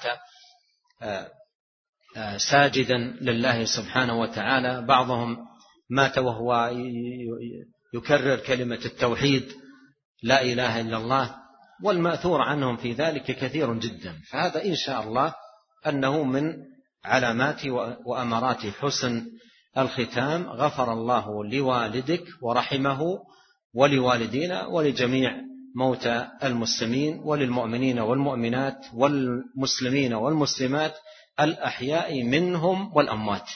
ساجدا لله سبحانه وتعالى، بعضهم مات وهو يكرر كلمة التوحيد لا إله إلا الله، والمأثور عنهم في ذلك كثير جدا. فهذا إن شاء الله أنه من علامات وأمارات حسن الختام. غفر الله لوالدك ورحمه ولوالدينا ولجميع موتى المسلمين وللمؤمنين والمؤمنات والمسلمين والمسلمات الأحياء منهم والأموات.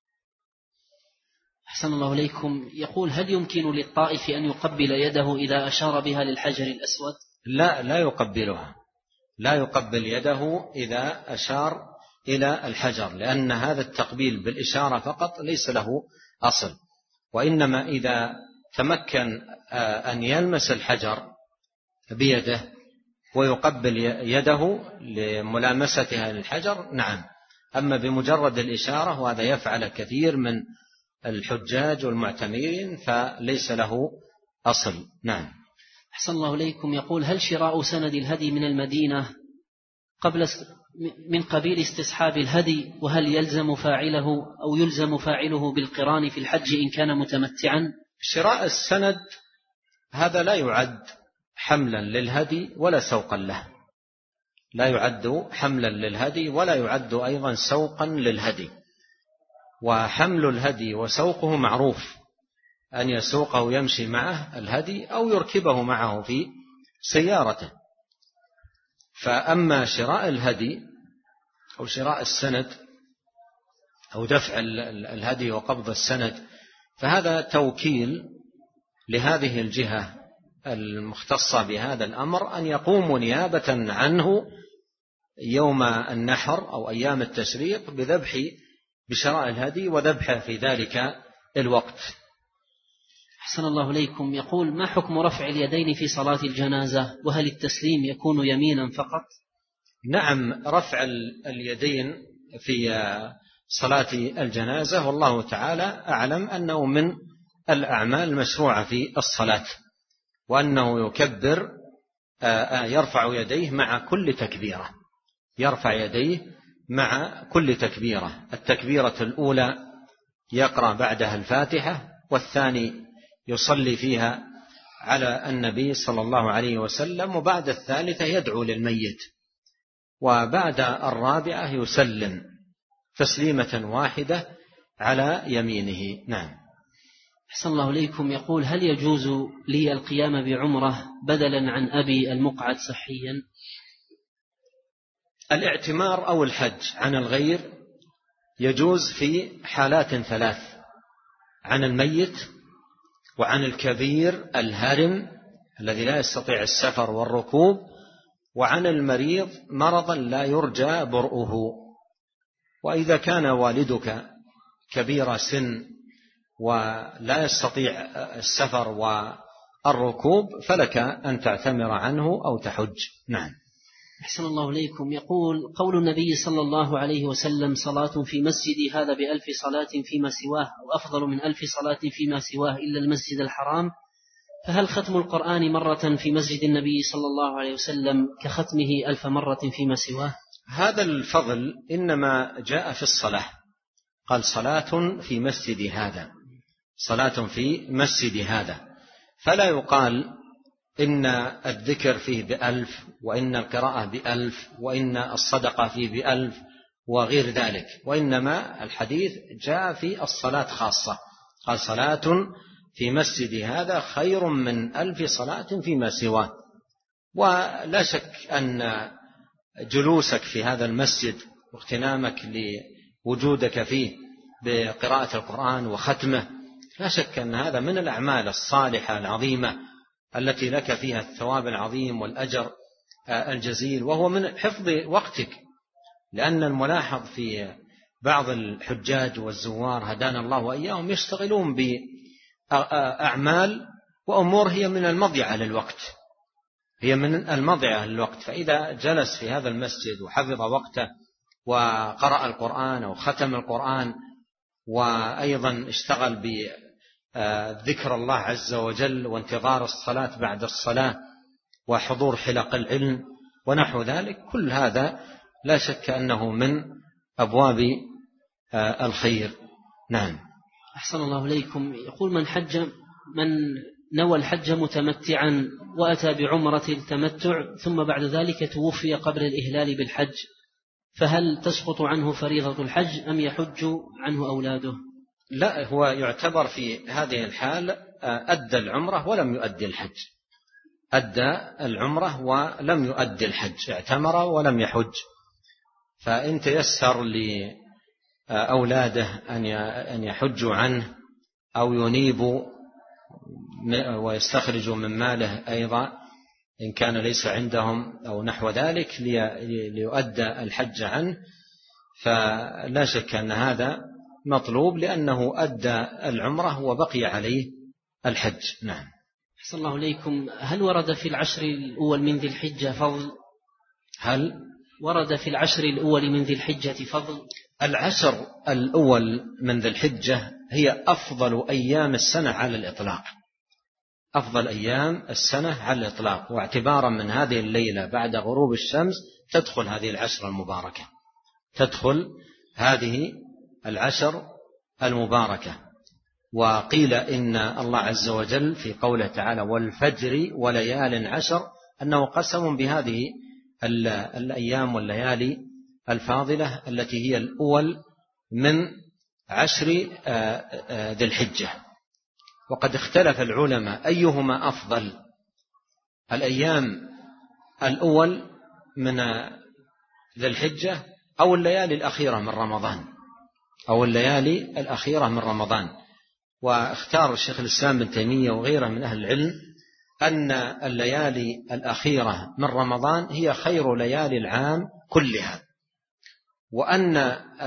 أحسن الله إليكم. يقول: هل يمكن للطائف أن يقبل يده إذا أشار بها للحجر الأسود؟ لا يقبلها. لا يقبل يده إذا أشار إلى الحجر، لأن هذا التقبيل بالإشارة فقط ليس له أصل، وإنما إذا تمكن أن يلمس الحجر بيده ويقبل يده لملامستها للحجر نعم. أما بمجرد الإشارة، وهذا يفعل كثير من الحجاج والمعتمرين، فليس له أصل. نعم. أحسن الله إليكم. يقول: هل شراء سند الهدي من المدينة من قبيل استصحاب الهدي؟ وهل يلزم فاعله بالقران في الحج إن كان متمتعا؟ شراء السند هذا لا يعد حملا للهدي ولا سوقا له. لا يعد حملا للهدي ولا يعد أيضا سوقا للهدي. وحمل الهدي وسوقه معروف، أن يسوقه يمشي معه الهدي أو يركبه معه في سيارته. فأما شراء الهدي أو شراء السند أو دفع الهدي وقبض السند فهذا توكيل لهذه الجهة المختصة بهذا الأمر أن يقوموا نيابة عنه يوم النحر أو أيام التشريق بشراء الهدي وذبحه في ذلك الوقت. أحسن الله إليكم. يقول: ما حكم رفع اليدين في صلاة الجنازة؟ وهل التسليم يكون يمينا فقط؟ نعم، رفع اليدين في صلاة الجنازة والله تعالى أعلم أنه من الأعمال المشروعة في الصلاة، وأنه يكبر يرفع يديه مع كل تكبيرة، يرفع يديه مع كل تكبيرة. التكبيرة الأولى يقرأ بعدها الفاتحة، والثاني يصلي فيها على النبي صلى الله عليه وسلم، وبعد الثالثة يدعو للميت، وبعد الرابعة يسلم تسليمة واحدة على يمينه. نعم. أحسن الله إليكم. يقول: هل يجوز لي القيام بعمرة بدلا عن أبي المقعد صحيا؟ الاعتمار أو الحج عن الغير يجوز في حالات ثلاث: عن الميت، وعن الكبير الهرم الذي لا يستطيع السفر والركوب، وعن المريض مرضا لا يرجى برؤه. وإذا كان والدك كبير سن ولا يستطيع السفر والركوب فلك أن تعتمر عنه أو تحج. نعم. أحسن الله إليكم. يقول: قول النبي صلى الله عليه وسلم: صلاة في مسجدي هذا بألف صلاة فيما سواه، أو أفضل من 1000 صلاة فيما سواه إلا المسجد الحرام، فهل ختم القرآن مرة في مسجد النبي صلى الله عليه وسلم كختمه 1000 مرة فيما سواه؟ هذا الفضل إنما جاء في الصلاة، قال: صلاة في مسجد هذا، صلاة في مسجد هذا، فلا يقال إن الذكر فيه ب1000، وإن القراءة ب1000، وإن الصدقة فيه ب1000 وغير ذلك، وإنما الحديث جاء في الصلاة خاصة، قال: صلاة في مسجد هذا خير من 1000 صلاة فيما سواه. ولا شك أن جلوسك في هذا المسجد واغتنامك لوجودك فيه بقراءة القرآن وختمه لا شك أن هذا من الأعمال الصالحة العظيمة التي لك فيها الثواب العظيم والأجر الجزيل، وهو من حفظ وقتك. لأن الملاحظ في بعض الحجاج والزوار هدانا الله وإياهم يشتغلون بأعمال وأمور هي من المضيعة للوقت، هي من المضيعة للوقت. فإذا جلس في هذا المسجد وحفظ وقته وقرأ القرآن أو ختم القرآن، وأيضا اشتغل بذكر الله عز وجل وانتظار الصلاة بعد الصلاة وحضور حلق العلم ونحو ذلك، كل هذا لا شك أنه من أبواب الخير. نعم. أحسن الله إليكم. يقول: من نوى الحج متمتعا وأتى بعمرة التمتع ثم بعد ذلك توفي قبل الإهلال بالحج، فهل تسقط عنه فريضة الحج أم يحج عنه أولاده؟ لا، هو يعتبر في هذه الحال أدى العمرة ولم يؤدي الحج، أدى العمرة ولم يؤدي الحج، اعتمر ولم يحج. فإن تيسر لأولاده أن يحجوا عنه أو ينيبوا ويستخرجوا من ماله أيضا إن كان ليس عندهم أو نحو ذلك ليؤدى الحج عنه، فلا شك أن هذا مطلوب لأنه أدى العمرة وبقي عليه الحج. نعم. أحسن الله إليكم. هل ورد في العشر الأول من ذي الحجة فضل؟ هل ورد في العشر الأول من ذي الحجة فضل؟ العشر الأول من ذي الحجة هي أفضل أيام السنة على الإطلاق، أفضل أيام السنة على الإطلاق، واعتبارا من هذه الليلة بعد غروب الشمس تدخل هذه العشر المباركة، تدخل هذه العشر المباركة. وقيل إن الله عز وجل في قوله تعالى: والفجر وليال عشر، أنه قسم بهذه الأيام والليالي الفاضلة التي هي الأول من عشر ذي الحجة. وقد اختلف العلماء أيهما أفضل، الأيام الأول من ذي الحجة أو الليالي الأخيرة من رمضان، أو الليالي الأخيرة من رمضان. واختار الشيخ الإسلام ابن تيمية وغيره من أهل العلم أن الليالي الأخيرة من رمضان هي خير ليالي العام كلها، وأن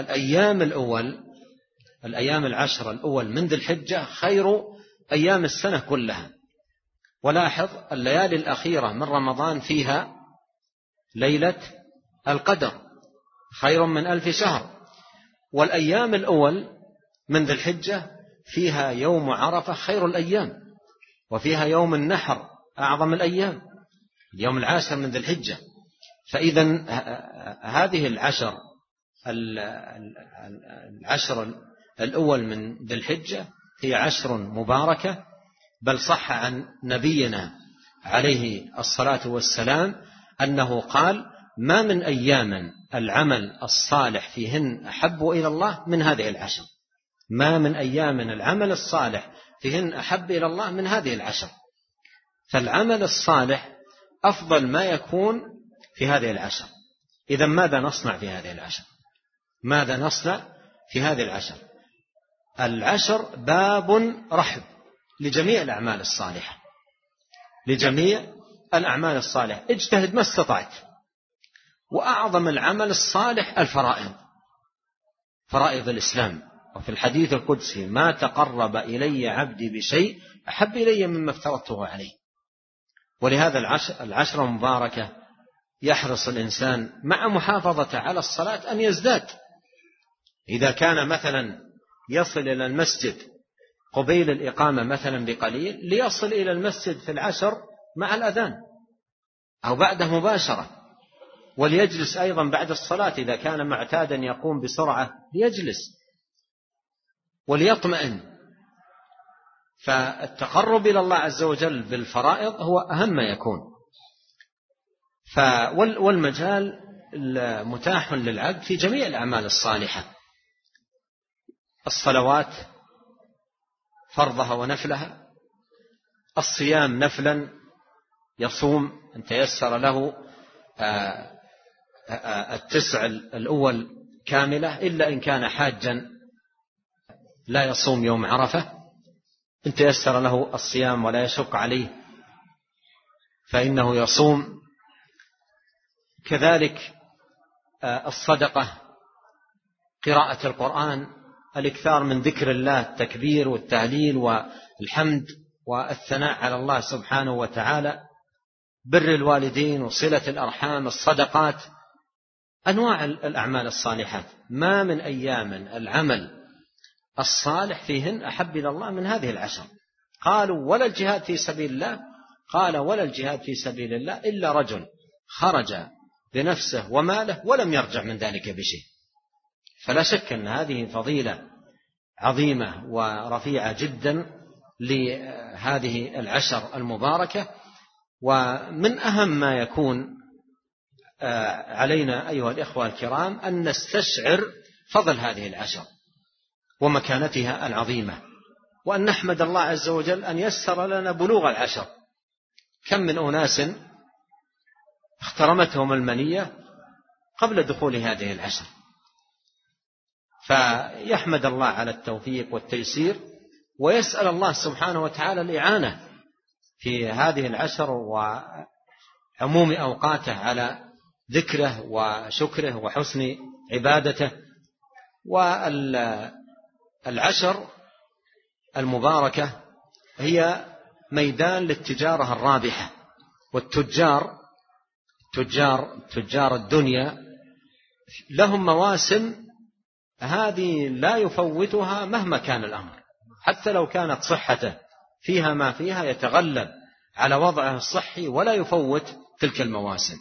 الأيام العشر الأول من ذي الحجة خير أيام السنة كلها. ولاحظ الليالي الأخيرة من رمضان فيها ليلة القدر خير من 1000 شهر، والأيام الأول من ذي الحجة فيها يوم عرفة خير الأيام، وفيها يوم النحر أعظم الأيام، اليوم العاشر من ذي الحجة. فإذا هذه العشر الأول من ذي الحجة هي عشر مباركة، بل صح عن نبينا عليه الصلاة والسلام أنه قال: ما من أيام العمل الصالح فيهن أحب إلى الله من هذه العشر، ما من أيام العمل الصالح فيهن أحب إلى الله من هذه العشر. فالعمل الصالح أفضل ما يكون في هذه العشر. إذا ماذا نصنع في هذه العشر؟ ماذا نصنع في هذه العشر؟ العشر باب رحب لجميع الأعمال الصالحة، لجميع الأعمال الصالحة، اجتهد ما استطعت. وأعظم العمل الصالح الفرائض، فرائض الإسلام. وفي الحديث القدسي: ما تقرب إلي عبدي بشيء أحب إلي مما افترضته عليه. ولهذا العشر المباركة يحرص الإنسان مع محافظة على الصلاة أن يزداد. إذا كان مثلا يصل إلى المسجد قبيل الإقامة مثلا بقليل، ليصل إلى المسجد في العشر مع الأذان أو بعده مباشرة، وليجلس أيضا بعد الصلاة إذا كان معتادا يقوم بسرعة ليجلس وليطمئن. فالتقرب إلى الله عز وجل بالفرائض هو أهم ما يكون. والمجال متاح للعبد في جميع الأعمال الصالحة، الصلوات فرضها ونفلها، الصيام نفلا يصوم إن تيسر له 9 الأول كاملة، إلا إن كان حاجا لا يصوم يوم عرفة، إن تيسر له الصيام ولا يشق عليه فإنه يصوم. كذلك الصدقة، قراءة القرآن، الإكثار من ذكر الله، التكبير والتهليل والحمد والثناء على الله سبحانه وتعالى، بر الوالدين وصلة الأرحام، الصدقات، أنواع الأعمال الصالحات. ما من أيام العمل الصالح فيهن أحب إلى الله من هذه العشر. قالوا: ولا الجهاد في سبيل الله؟ قال: ولا الجهاد في سبيل الله إلا رجل خرج بنفسه وماله ولم يرجع من ذلك بشيء. فلا شك أن هذه فضيلة عظيمة ورفيعة جدا لهذه العشر المباركة. ومن أهم ما يكون علينا أيها الإخوة الكرام أن نستشعر فضل هذه العشر ومكانتها العظيمة، وأن نحمد الله عز وجل أن يسر لنا بلوغ العشر. كم من أناس اخترمتهم المنية قبل دخول هذه العشر، فيحمد الله على التوفيق والتيسير، ويسأل الله سبحانه وتعالى الإعانة في هذه العشر وعموم أوقاته على ذكره وشكره وحسن عبادته. والعشر المباركة هي ميدان للتجارة الرابحة، والتجار تجار الدنيا لهم مواسم هذه لا يفوتها مهما كان الأمر، حتى لو كانت صحته فيها ما فيها يتغلب على وضعه الصحي ولا يفوت تلك المواسم.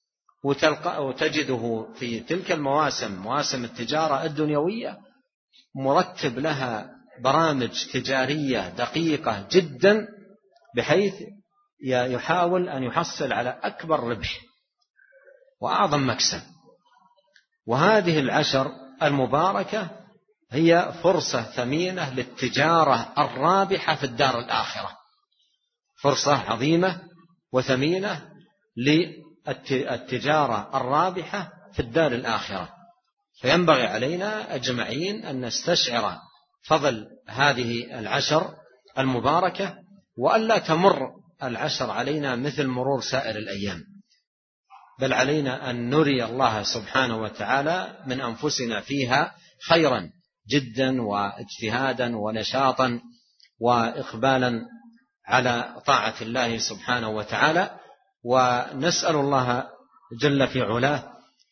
وتجده في تلك المواسم، مواسم التجارة الدنيوية، مرتب لها برامج تجارية دقيقة جدا، بحيث يحاول أن يحصل على أكبر ربح وأعظم مكسب. وهذه العشر المباركة هي فرصة ثمينة للتجارة الرابحة في الدار الآخرة، فرصة عظيمة وثمينة للتجارة الرابحة في الدار الآخرة. فينبغي علينا أجمعين أن نستشعر فضل هذه العشر المباركة، وألا تمر العشر علينا مثل مرور سائر الأيام، بل علينا أن نري الله سبحانه وتعالى من أنفسنا فيها خيرا جدا واجتهادا ونشاطا وإقبالا على طاعة الله سبحانه وتعالى. ونسأل الله جل في علاه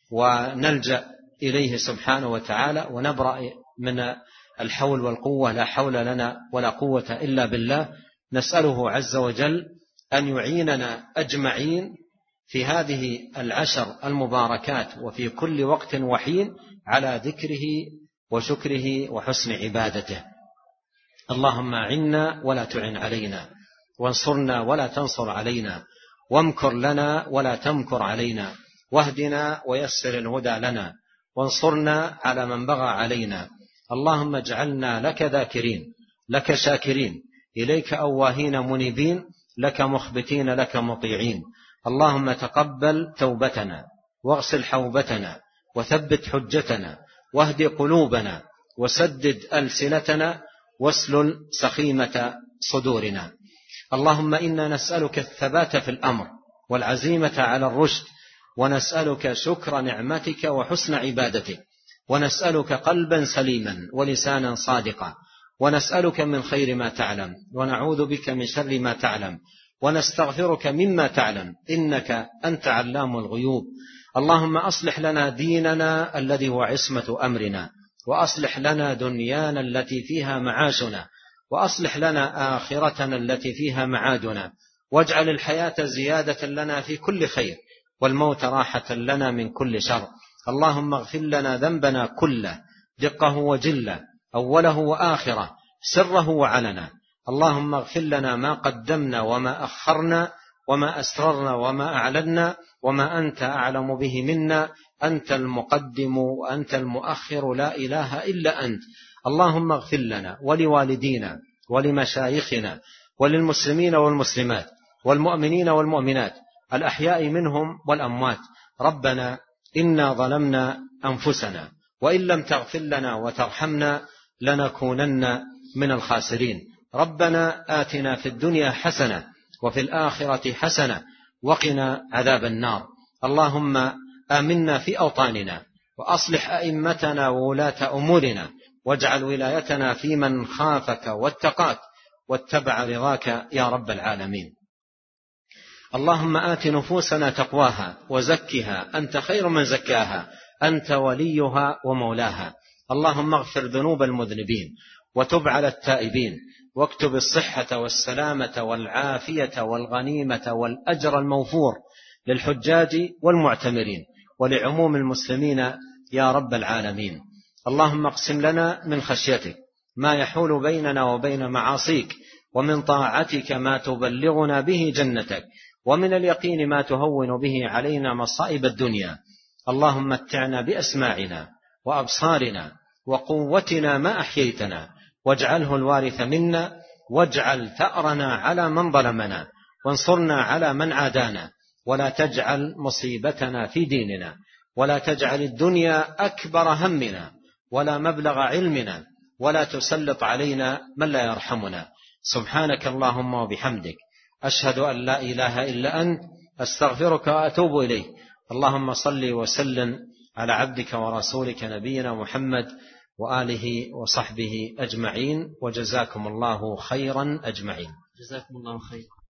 ونلجأ إليه سبحانه وتعالى ونبرأ من الحول والقوة، لا حول لنا ولا قوة إلا بالله. نسأله عز وجل أن يعيننا أجمعين في هذه العشر المباركات وفي كل وقت وحين على ذكره وشكره وحسن عبادته. اللهم أعنا ولا تعن علينا، وانصرنا ولا تنصر علينا، وامكر لنا ولا تمكر علينا، واهدنا ويسر الهدى لنا، وانصرنا على من بغى علينا. اللهم اجعلنا لك ذاكرين، لك شاكرين، إليك أواهين منيبين، لك مخبتين، لك مطيعين. اللهم تقبل توبتنا، واغسل حوبتنا، وثبت حجتنا، واهد قلوبنا، وسدد ألسنتنا، واسلل سخيمة صدورنا. اللهم إنا نسألك الثبات في الأمر والعزيمة على الرشد، ونسألك شكر نعمتك وحسن عبادتك، ونسألك قلبا سليما ولسانا صادقا، ونسألك من خير ما تعلم، ونعوذ بك من شر ما تعلم، ونستغفرك مما تعلم، إنك أنت علام الغيوب. اللهم أصلح لنا ديننا الذي هو عصمة أمرنا، وأصلح لنا دنيانا التي فيها معاشنا، وأصلح لنا آخرتنا التي فيها معادنا، واجعل الحياة زيادة لنا في كل خير، والموت راحة لنا من كل شر. اللهم اغفر لنا ذنبنا كله، دقه وجله، أوله وآخره، سره وعلنا. اللهم اغفر لنا ما قدمنا وما أخرنا، وما أسررنا وما أعلنا، وما أنت أعلم به منا. أنت المقدم وأنت المؤخر، لا إله إلا أنت. اللهم اغفر لنا ولوالدينا ولمشايخنا وللمسلمين والمسلمات والمؤمنين والمؤمنات الأحياء منهم والأموات. ربنا إنا ظلمنا أنفسنا، وإن لم تغفر لنا وترحمنا لنكونن من الخاسرين. ربنا آتنا في الدنيا حسنة وفي الآخرة حسنة وقنا عذاب النار. اللهم آمنا في أوطاننا، وأصلح أئمتنا وولاة أمورنا، واجعل ولايتنا في من خافك واتقاك واتبع رضاك يا رب العالمين. اللهم آت نفوسنا تقواها وزكها، أنت خير من زكاها، أنت وليها ومولاها. اللهم اغفر ذنوب المذنبين، وتب على التائبين، واكتب الصحة والسلامة والعافية والغنيمة والأجر الموفور للحجاج والمعتمرين ولعموم المسلمين يا رب العالمين. اللهم اقسم لنا من خشيتك ما يحول بيننا وبين معاصيك، ومن طاعتك ما تبلغنا به جنتك، ومن اليقين ما تهون به علينا مصائب الدنيا. اللهم متعنا بأسماعنا وأبصارنا وقوتنا ما أحييتنا، واجعله الوارث منا، واجعل ثأرنا على من ظلمنا، وانصرنا على من عادانا، ولا تجعل مصيبتنا في ديننا، ولا تجعل الدنيا أكبر همنا ولا مبلغ علمنا، ولا تسلط علينا من لا يرحمنا. سبحانك اللهم وبحمدك، أشهد أن لا إله إلا أنت، أستغفرك وأتوب إليك. اللهم صل وسلم على عبدك ورسولك نبينا محمد وآله وصحبه أجمعين، وجزاكم الله خيرا أجمعين. جزاكم الله خيرا.